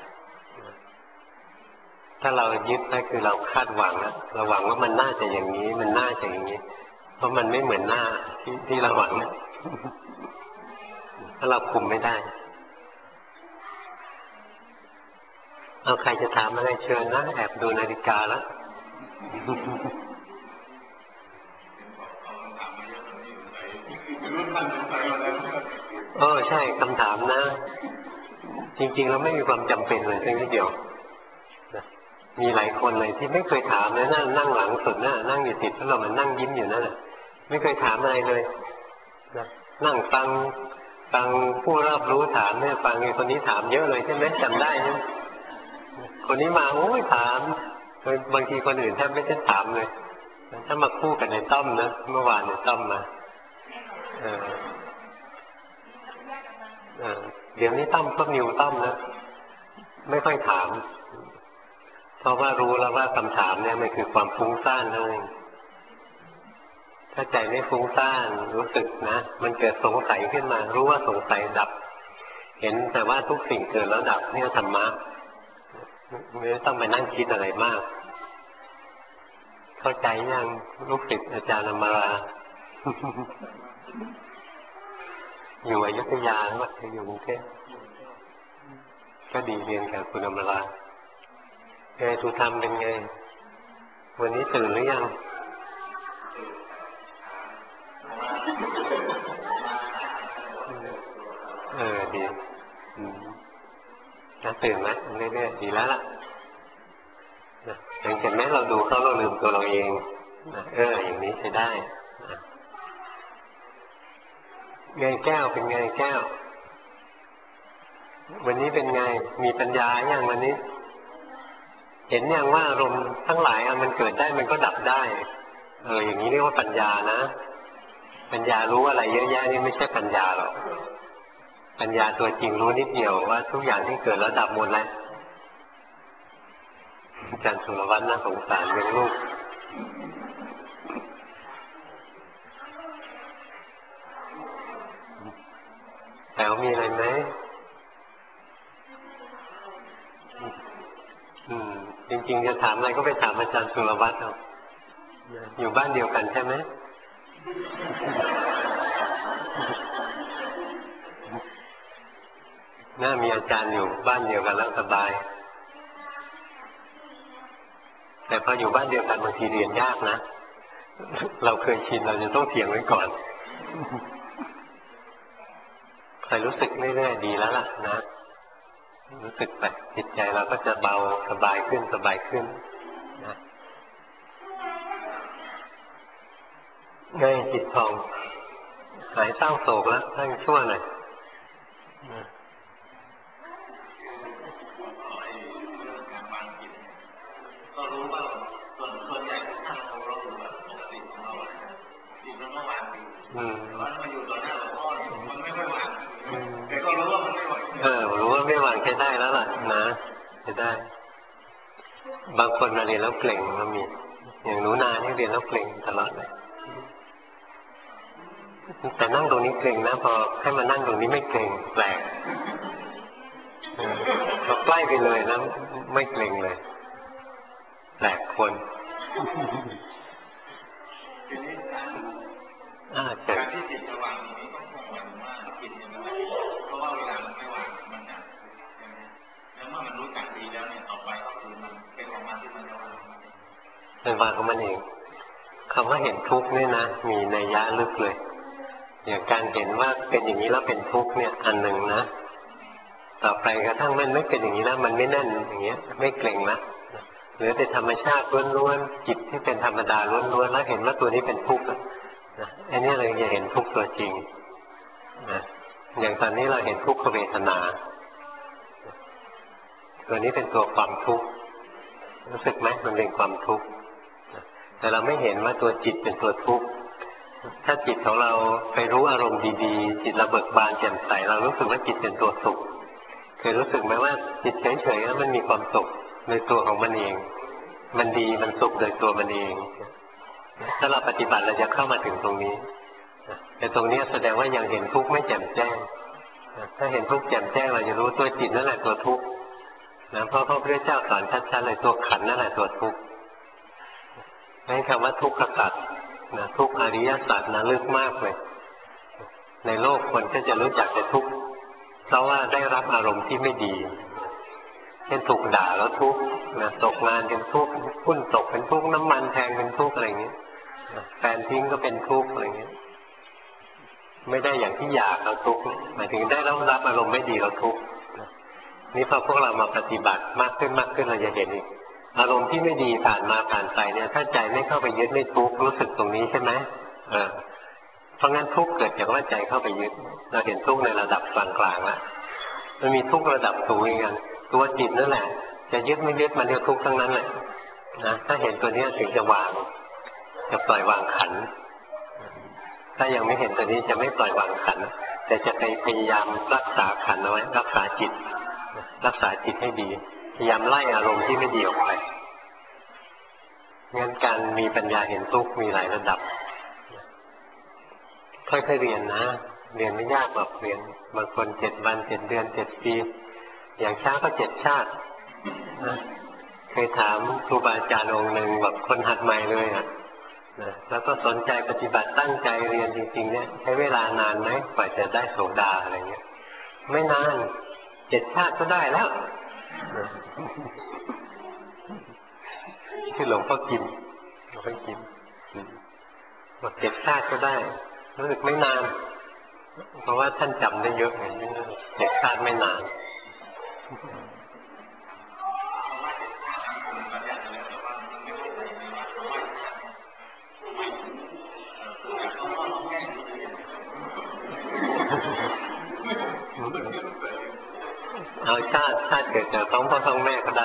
ถ้าเรายึดนั่นคือเราคาดหวังนะเราหวังว่ามันน่าจะอย่างนี้มันน่าจะอย่างนี้เพราะมันไม่เหมือนหน้าที่เราหวังนะถ้าเราคุมไม่ได้เอาใครจะถามอะไรเชิญนะแอบดูนาฬิกาแล้วใช่คำถามนะจริงๆเราไม่มีความจำเป็นเลยแค่นิดเดียวมีหลายคนเลยที่ไม่เคยถามเลยนั่งหลังสุดนั่งอยู่ติดพัดลมมันนั่งยิ้มอยู่นั่นแหละไม่เคยถามอะไรเลยนั่งฟังผู้รับรู้ถามเนี่ยฟังคนนี้ถามเยอะเลยใช่ไหมจำได้ใช่ไหมคนนี้มาโอ้ยถามบางทีคนอื่นแทบไม่ได้ถามเลยถ้ามาคู่กันในต้อมนะเมื่อวานในต้อมมาเดี๋ยวนี้ต้อมก็นิวต้อมนะไม่ค่อยถามเพราะว่ารู้แล้วว่าคำถามเนี่ยมันคือความฟุ้งซ่านเลยถ้าใจไม่ฟุ้งซ่านรู้สึกนะมันเกิดสงสัยขึ้นมารู้ว่าสงสัยดับเห็นแต่ว่าทุกสิ่งเกิดแล้วดับเนี่ยธรรมะไม่ต้องไปนั่งคิดอะไรมากเข้าใจยังลูกศิษย์อาจารย์อมราอยู่อยุธยาหรือว่าอยู่กรุงเทพก็ดีเรียนกับคุณอมราทุธรรมเป็นไงวันนี้ตื่นหรือยังดีตื่นไหมเรื่อยๆดีแล้วล่ะอย่างเห็นไหมเราดูเขาเราลืมตัวเราเองอย่างนี้ใช้ได้ไงแก้วเป็นไงแก้ววันนี้เป็นไงมีปัญญาอย่างวันนี้เห็นอย่างว่าอารมณ์ทั้งหลายมันเกิดได้มันก็ดับได้อย่างนี้เรียกว่าปัญญานะปัญญารู้อะไรเยอะแยะนี่ไม่ใช่ปัญญาหรอกปัญญาตัวจริงรู้นิดเดียวว่าทุกอย่างที่เกิดแล้วดับหมดแล้วอาจารย์สุรวัฒน์น่าสงสารเลี้ยงลูกแต่มีอะไรไหมจริงๆจะถามอะไรก็ไปถามอาจารย์สุรวัฒน์เอาอยู่บ้านเดียวกันใช่ไหมน่ามีอาจารย์อยู่บ้านเดียวกันแล้วสบายแต่พออยู่บ้านเดียวกันบางทีเรียนยากนะเราเคยชินเราจะต้องเถียงไว้ก่อนใครรู้สึกเรื่อยๆดีแล้วล่ะนะรู้สึกไปจิตใจเราก็จะเบาสบายขึ้นสบายขึ้นนะไงจิตทองหายเศร้าโศกแล้วให้ชั่วหน่อยก็รู้ว่าส่วนใหญ่ถ้าเราอยู่แบบปกติของเราจิตมันก็วางอยู่แล้วมาอยู่ต่อหน้าหลวงพ่อมันไม่ค่อยวางแต่ก็รู้ว่ามันไม่วางรู้ว่าไม่วางใช้ได้แล้วล่ะนะใช้ได้บางคนมาเรียนแล้วเกร็งก็มีอย่างหนูนานี่เรียนแล้วเกร็งตลอดเลยแต่นั่งตรงนี้เกร็งนะพอให้มานั่งตรงนี้ไม่เกร็งแปลกพอใกล้ไปเลยนะไม่เกร็งเลยแปลกคนทีนี้การที่จิตจะวางนี้ต้องคงหมายถึงว่าจิตมันไม่เพราะว่าเวลามันไม่วางมันจะแล้วเมื่อมันรู้จักดีแล้วเนี่ยต่อไปก็คือมันเป็นของมันที่มันจะวางเป็นวางของมันเองคำว่าเห็นทุกข์เนี่ยนะมีนัยยะลึกเลยอย่างการเห็นว่าเป็นอย่างนี้แล้วเป็นทุกข์เนี่ยอันหนึ่งนะต่อไปกระทั่งมันไม่เป็นอย่างนี้แล้วมันไม่แน่นอย่างเงี้ยไม่เกร็งนะหรือเป็นธรรมชาติล้วนๆจิตที่เป็นธรรมดาล้วนๆแล้วเห็นว่าตัวนี้เป็นทุกข์นะอันนี้เราจะเห็นทุกข์ตัวจริงนะอย่างตอนนี้เราเห็นทุกขเวทนาตัวนี้เป็นตัวความทุกข์รู้สึกไหมมันเป็นความทุกข์แต่เราไม่เห็นว่าตัวจิตเป็นตัวทุกข์ถ้าจิตของเราไปรู้อารมณ์ดีๆจิตเราเบิกบานแจ่มใสเรารู้สึกว่าจิตเป็นตัวสุขเคยรู้สึกไหมว่าจิตเฉยๆแล้วมันมีความสุขในตัวของมันเองมันดีมันสุขโดยตัวมันเองถ้าเราปฏิบัติเราจะเข้ามาถึงตรงนี้แต่ตรงนี้แสดงว่ายังเห็นทุกข์ไม่แจ่มแจ้งถ้าเห็นทุกข์แจ่มแจ้งเราจะรู้ตัวจิตนั่นแหละตัวทุกข์นะเพราะพระพุทธเจ้าสอนชัดๆเลยตัวขันนั่นแหละตัวทุกข์นั่นคำว่าทุกขสัจนะทุกอริยสัจนะลึกมากเลยในโลกคนก็จะรู้จักแต่ทุกข์เพราะว่าได้รับอารมณ์ที่ไม่ดีเช่นถูกด่าแล้วทุกข์นะตกงานเป็นทุกข์หุ้นตกเป็นทุกข์น้ำมันแพงเป็นทุกข์อะไรอย่างเงี้ยแฟนทิ้งก็เป็นทุกข์อะไรอย่างเงี้ยไม่ได้อย่างที่อยากเราทุกข์หมายถึงได้รับอารมณ์ไม่ดีเราทุกข์นี่พอพวกเรามาปฏิบัติมากขึ้นเราจะเห็นอีกอารมณ์ที่ไม่ดีผ่านมาผ่านไปเนี่ยถ้าใจไม่เข้าไปยึดไม่ทุกข์รู้สึกตรงนี้ใช่ไหมเพราะงั้นทุกข์เกิดจากว่าใจเข้าไปยึดเราเห็นทุกข์ในระดับกลางๆแล้วมันมีทุกข์ระดับสูงอีกกันตัวจิตนั่นแหละจะยึดไม่ยึดมันเรียกทุกข์ทั้งนั้นแหละนะถ้าเห็นตัวนี้ถึงจะวางจะปล่อยวางขันถ้ายังไม่เห็นตัวนี้จะไม่ปล่อยวางขันแต่จะไปพยายามรักษาขันเอาไว้รักษาจิตให้ดีพยายามไล่อารมณ์ที่ไม่ดีออกไปงั้นการมีปัญญาเห็นทุกข์มีหลายระดับค่อยๆเรียนนะเรียนไม่ยากหรอกเรียนบางคน7 วัน7 เดือน7 ปีอย่างช้าก็7 ชาตินะเคยถามครูบาอาจารย์องค์หนึ่งแบบคนหัดใหม่เลยนะแล้วก็สนใจปฏิบัติตั้งใจเรียนจริงๆเนี่ยใช้เวลานานไหมกว่าจะได้โสดาอะไรเงี้ยไม่นาน7 ชาติก็ได้แล้วที่หลวงพ่อกินบอก7 ชาติก็ได้รู้สึกไม่นานเพราะว่าท่านจำได้เยอะไง7 ชาติไม่นานเอาชาติเกิดจากท้องพ่อท้องแม่ก็ได้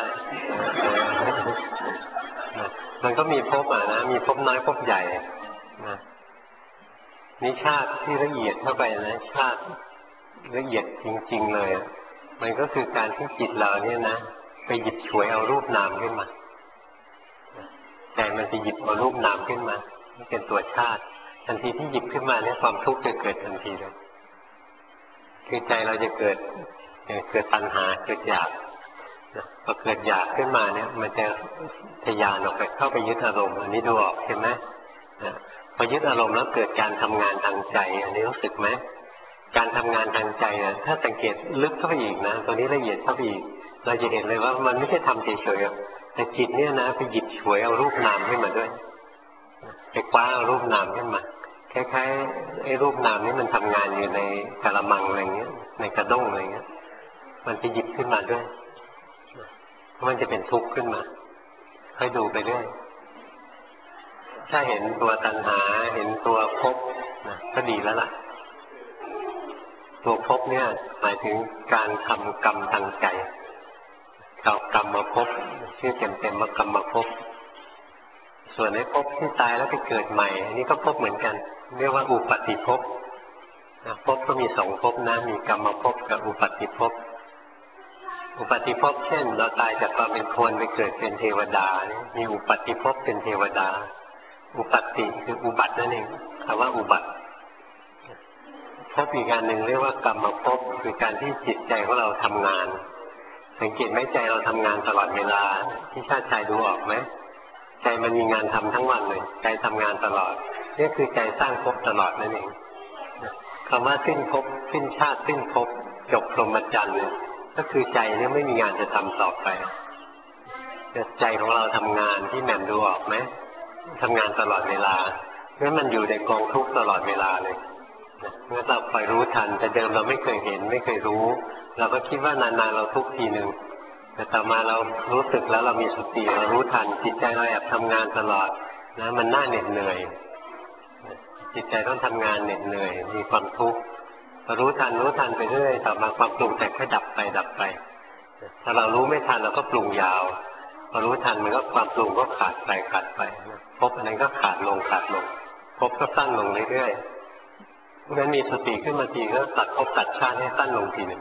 มันก็มีภพนะมีภพน้อยภพใหญ่นะนี่ชาติที่ละเอียดเข้าไปนะชาติละเอียดจริงๆเลยมันก็คือการที่จิตเราเนี่ยนะไปหยิบฉวยเอารูปนามขึ้นมาใจมันจะหยิบเอารูปนามขึ้นมานี่เป็นตัวชาติทันทีที่หยิบขึ้นมาเนี่ยความทุกข์จะเกิดทันทีเลยคือใจเราจะเกิดตัณหาเกิดอยากพอเกิดอยากขึ้นมาเนี่ยมันจะทะยานออกไปเข้าไปยึดอารมณ์อันนี้ดูออกใช่ไหมพอยึดอารมณ์แล้วเกิดการทำงานทางใจอันนี้รู้สึกไหมการทำงานทางใจนะถ้าสังเกตลึกเข้าไปอีกนะตัวนี้ละเอียดเข้าไปอีกเราจะเห็นเลยว่ามันไม่ใช่ทำเฉยๆแต่จิตเนี่ยนะไปหยิบฉวยเอารูปนามขึ้นมาด้วยไปคว้าเอารูปนามขึ้นมาคล้ายๆไอ้รูปนามนี้มันทำงานอยู่ในกะละมังอะไรเงี้ยในกระด้งอะไรเงี้ยมันจะหยิบขึ้นมาด้วยมันจะเป็นทุกข์ขึ้นมาค่อยดูไปเรื่อยถ้าเห็นตัวตัณหาเห็นตัวภพนะก็ดีแล้วล่ะตัวภพเนี่ยหมายถึงการทำกรรมทางใจกรรมมาภพชื่อเต็มๆว่ากรรมมาภพส่วนในภพที่ตายแล้วไปเกิดใหม่อันนี้ก็ภพเหมือนกันเรียกว่าอุปัติภพภพก็มีสองภพนะมีกรรมภพกับอุปัติภพอุปัติภพเช่นเราตายจากความเป็นคนไปเกิดเป็นเทวดาเนี่ยมีอุปัติภพเป็นเทวดาอุปัติคืออุบัตินั่นเองคำว่าอุบัติภพอีกอันหนึ่งเรียกว่ากรรมภพคือการที่จิตใจของเราทำงานสังเกตไหมใจเราทำงานตลอดเวลาที่ชาติชายดูออกไหมใจมันมีงานทำทั้งวันเลยใจทำงานตลอดนี่คือใจสร้างภพตลอดนั่นเองคำว่าสิ้นภพสิ้นชาติสิ้นภพจบพรหมจรรย์เนี่ยก็คือใจเนี่ยไม่มีงานจะทำต่อไปใจของเราทำงานที่แหม่มดูออกไหมทำงานตลอดเวลาเพราะมันอยู่ในกองทุกข์ตลอดเวลาเลยเมื่อเราคอยรู้ทันแต่เดิมเราไม่เคยเห็นไม่เคยรู้เราก็คิดว่านานๆเราทุกทีหนึ่งแต่ต่อมาเรารู้สึกแล้วเรามีสติเรารู้ทันจิตใจเราแอบทำงานตลอดนะมันน่าเหน็ดเหนื่อยจิตใจต้องทำงานเหน็ดเหนื่อยมีความทุกข์รู้ทันไปเรื่อยต่อมาความปรุงแต่งก็ดับไปถ้าเรารู้ไม่ทันเราก็ปรุงยาวพอรู้ทันมันก็ความปรุงก็ขาดไปภพอันนั้นก็ขาดลงภพก็สั้นลงเรื่อยๆเพราะฉะนั้นมีสติขึ้นมาทีก็ตัดภพตัดชาติให้สั้นลงทีหนึ่ง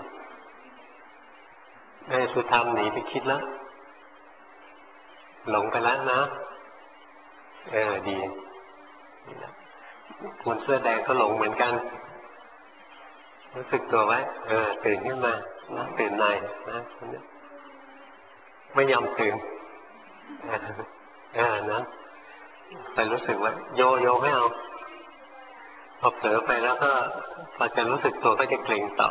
ไอ้สุธรรมหนีไปคิดแล้วหลงไปแล้วนะดีคุณเสื้อแดงก็หลงเหมือนกันรู้สึกตัวไว้ตื่นขึ้นมาตื่นในนะไม่ยอมตื่นนะแต่รู้สึกว่าโยไม่เอาพอเผลอไปแล้วก็พอจะรู้สึกตัวก็จะเกร็งต่อ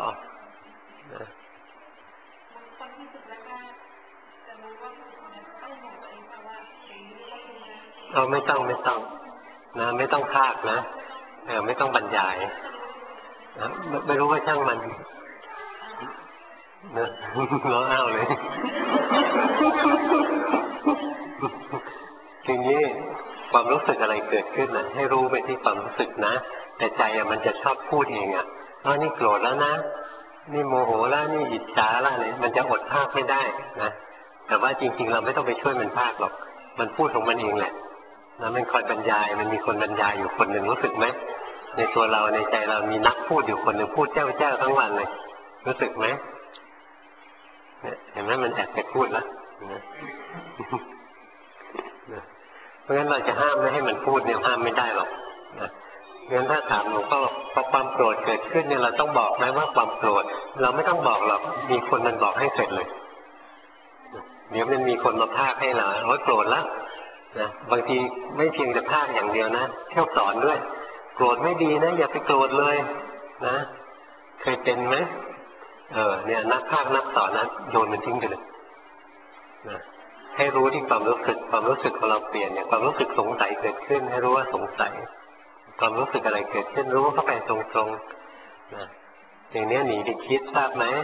ไม่ต้องนะไม่ต้องพากนะไม่ต้องบรรยายนะไม่รู้ว่าช่างมันนะร้องอ้าวเลยทีนี้ความรู้สึกอะไรเกิดขึ้นนะให้รู้ไปที่ความรู้สึกนะแต่ใจมันจะชอบพูดเองนี่โกรธแล้วนะนี่โมโหแล้วนี่อิจฉาแล้วเนี่ยมันจะอดพากไม่ได้นะแต่ว่าจริงๆเราไม่ต้องไปช่วยมันพากหรอกมันพูดของมันเองแหละนะมันคอยบรรยายมันมีคนบรรยายอยู่คนหนึ่งรู้สึกไหมในตัวเราในใจเรามีนักพูดอยู่คนหนึ่งพูดเจ้าทั้งวันเลยรู้สึกไหมเนี่ยเห็นไหมมันแอบไปพูดแล้วเพราะงั้นเราจะห้ามไม่ให้มันพูดเนี่ยห้ามไม่ได้หรอกงั้นถ้าถามหลวงพ่อพอความโกรธเกิดขึ้นเนี่ยเราต้องบอกไหมว่าความโกรธเราไม่ต้องบอกหรอกมีคนมันบอกให้เสร็จเลยเดี๋ยวมันมีคนมาพากให้เราว่าโกรธแล้วนะบางทีไม่เพียงแต่พากอย่างเดียวนะเที่ยวสอนด้วยโกรธไม่ดีนะอย่าไปโกรธเลยนะเคยเป็นไหมเนี่ยนักพากนักสอนนะโยนมันทิ้งไปเลยนะให้รู้ที่ความรู้สึกของเราเปลี่ยนเนี่ยความรู้สึกสงสัยเกิดขึ้นให้รู้ว่าสงสัยความรู้สึกอะไรเกิดขึ้นรู้เข้าไปตรงๆนะอย่างนี้หนีไปคิดทราบไหม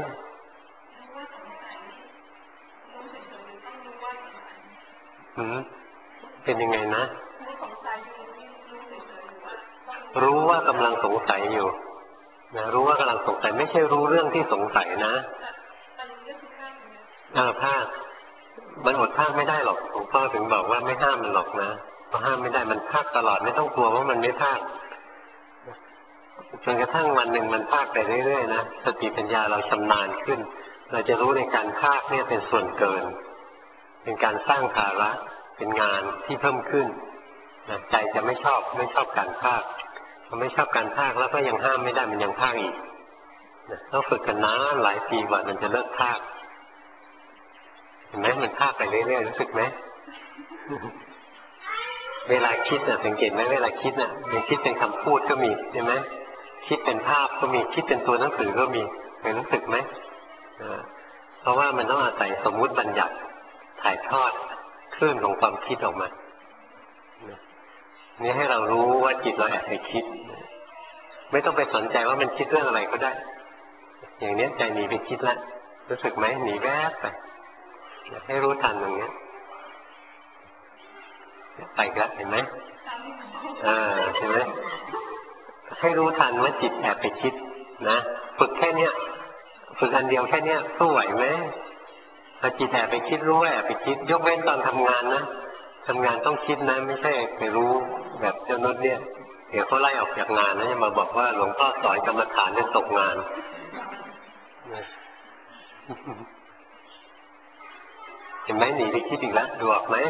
เป็นยังไงนะรู้ว่ากำลังสงสัยอยู่นะรู้ว่ากำลังสงสัยไม่ใช่รู้เรื่องที่สงสัยนะภาคมันอดภาคไม่ได้หรอกหลวงพ่อถึงบอกว่าไม่ห้ามมันหรอกนะเพราะห้ามไม่ได้มันภาคตลอดไม่ต้องกลัวว่ามันไม่ภาคจนกระทั่งวันหนึ่งมันภาคไปเรื่อยๆนะสติปัญญาเราชำนาญขึ้นเราจะรู้ในการภาคเนี่ยเป็นส่วนเกินเป็นการสร้างภาระเป็นงานที่เพิ่มขึ้นใจจะไม่ชอบการภาคพอไม่ชอบการภาคแล้วก็ยังห้ามไม่ได้มันยังภาคอีกต้องฝึกกันนานหลายปีกว่ามันจะเลิกภาคเห็นไหมมันภาคไปเรื่อยๆรู้สึกไหมเวลาคิดสังเกตไหมเวลาคิดมันคิดเป็นคำพูดก็มีใช่ไหมคิดเป็นภาพก็มีคิดเป็นตัวหนังสือก็มีเคยรู้สึกไหมเพราะว่ามันต้องอาศัยสมมุติบัญญัติถ่ายทอดคลื่นของความคิดออกมานี่ให้เรารู้ว่าจิตเราแอบไปคิดไม่ต้องไปสนใจว่ามันคิดเรื่องอะไรก็ได้อย่างนี้ใจหนีไปคิดแล้วรู้สึกไหมหนีแวบไปให้รู้ทันอย่างนี้ไปกันเห็นไหมเห็นไหมให้รู้ทันว่าจิตแอบไปคิดนะฝึกแค่เนี้ยฝึกอันเดียวแค่เนี้ยสู้ไหวไหมพอจิตแอบไปคิดรู้ว่าแอบไปคิดยกเว้นตอนทำงานนะทำงานต้องคิดนะไม่ใช่ไปรู้แบบเจ้านุชเนี่ยเดี๋ยวเขาไล่ออกจากงานนะจะมาบอกว่าหลวงพ่อสอนกรรมฐานจะตกงานเห็นไหมหนีไปคิดอีกแล้วดูออกไหม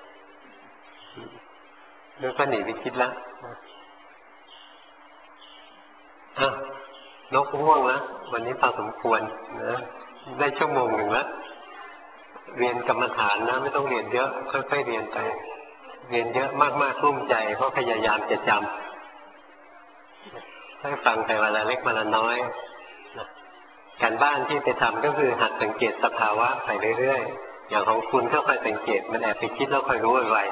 แล้วก็หนีไปคิดแล้วนกง่วงแล้ววันนี้พอสมควรนะได้ชั่วโมงหนึ่งแล้วเรียนกรรมฐานนะไม่ต้องเรียนเยอะค่อยๆเรียนไปเรียนเยอะมากๆรุ่มใจเพราะพยายามจะจำให้ฟังไปวันละเล็กวันละน้อยการบ้านที่ไปทำก็คือหัดสังเกตสภาวะไปเรื่อยๆอย่างของคุณก็คอยสังเกตมันแอบไปคิดแล้วคอยรู้ไว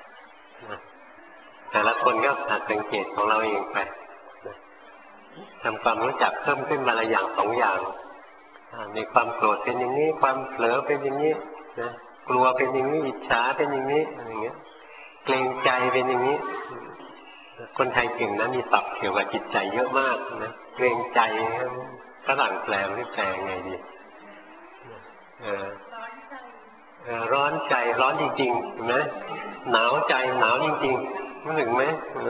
ๆแต่ละคนก็หัดสังเกตของเราเองไปทำความรู้จักเพิ่มขึ้นมาละอย่างสองอย่างมีความโกรธเป็นอย่างนี้ความเผลอเป็นอย่างนี้นะกลัวเป็นอย่างนี้อิจฉาเป็นอย่างนี้อะไรเงี้ยเกรงใจเป็นอย่างนี้คนไทยเก่งนะมีศัพท์เกี่ยวกับจิตใจเยอะมากนะเกรงใจฝรั่งแปลไม่แปลไงดีร้อนใจร้อนจริงๆเห็นไหมหนาวใจหนาวจริงๆรู้สึกไหม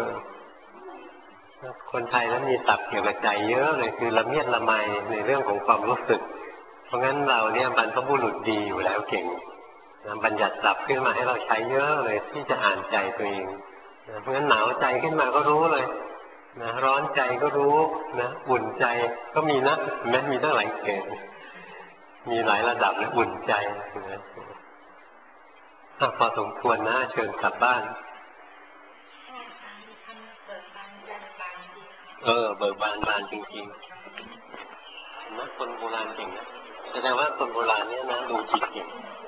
คนไทยนั้นมีศัพท์เกี่ยวกับใจเยอะเลยคือละเมียดละไมในเรื่องของความรู้สึกเพราะงั้นเราเนี่ยบรรพบุรุษดีอยู่แล้วเก่งบัญญัติศัพท์ขึ้นมาให้เราใช้เยอะเลยที่จะอ่านใจตัวเองเพราะงั้นหนาวใจขึ้นมาก็รู้เลยนะร้อนใจก็รู้นะอุ่นใจก็มีนะแม้มีตั้งหลายเกณฑ์มีหลายระดับเลยอุ่นใจนะพอสมควรนะเชิญกลับบ้านเบิกบานจริงๆนะคนโบราณเก่งนะแสดงว่าคนโบราณเนี่ยนะดูจิตเก่ง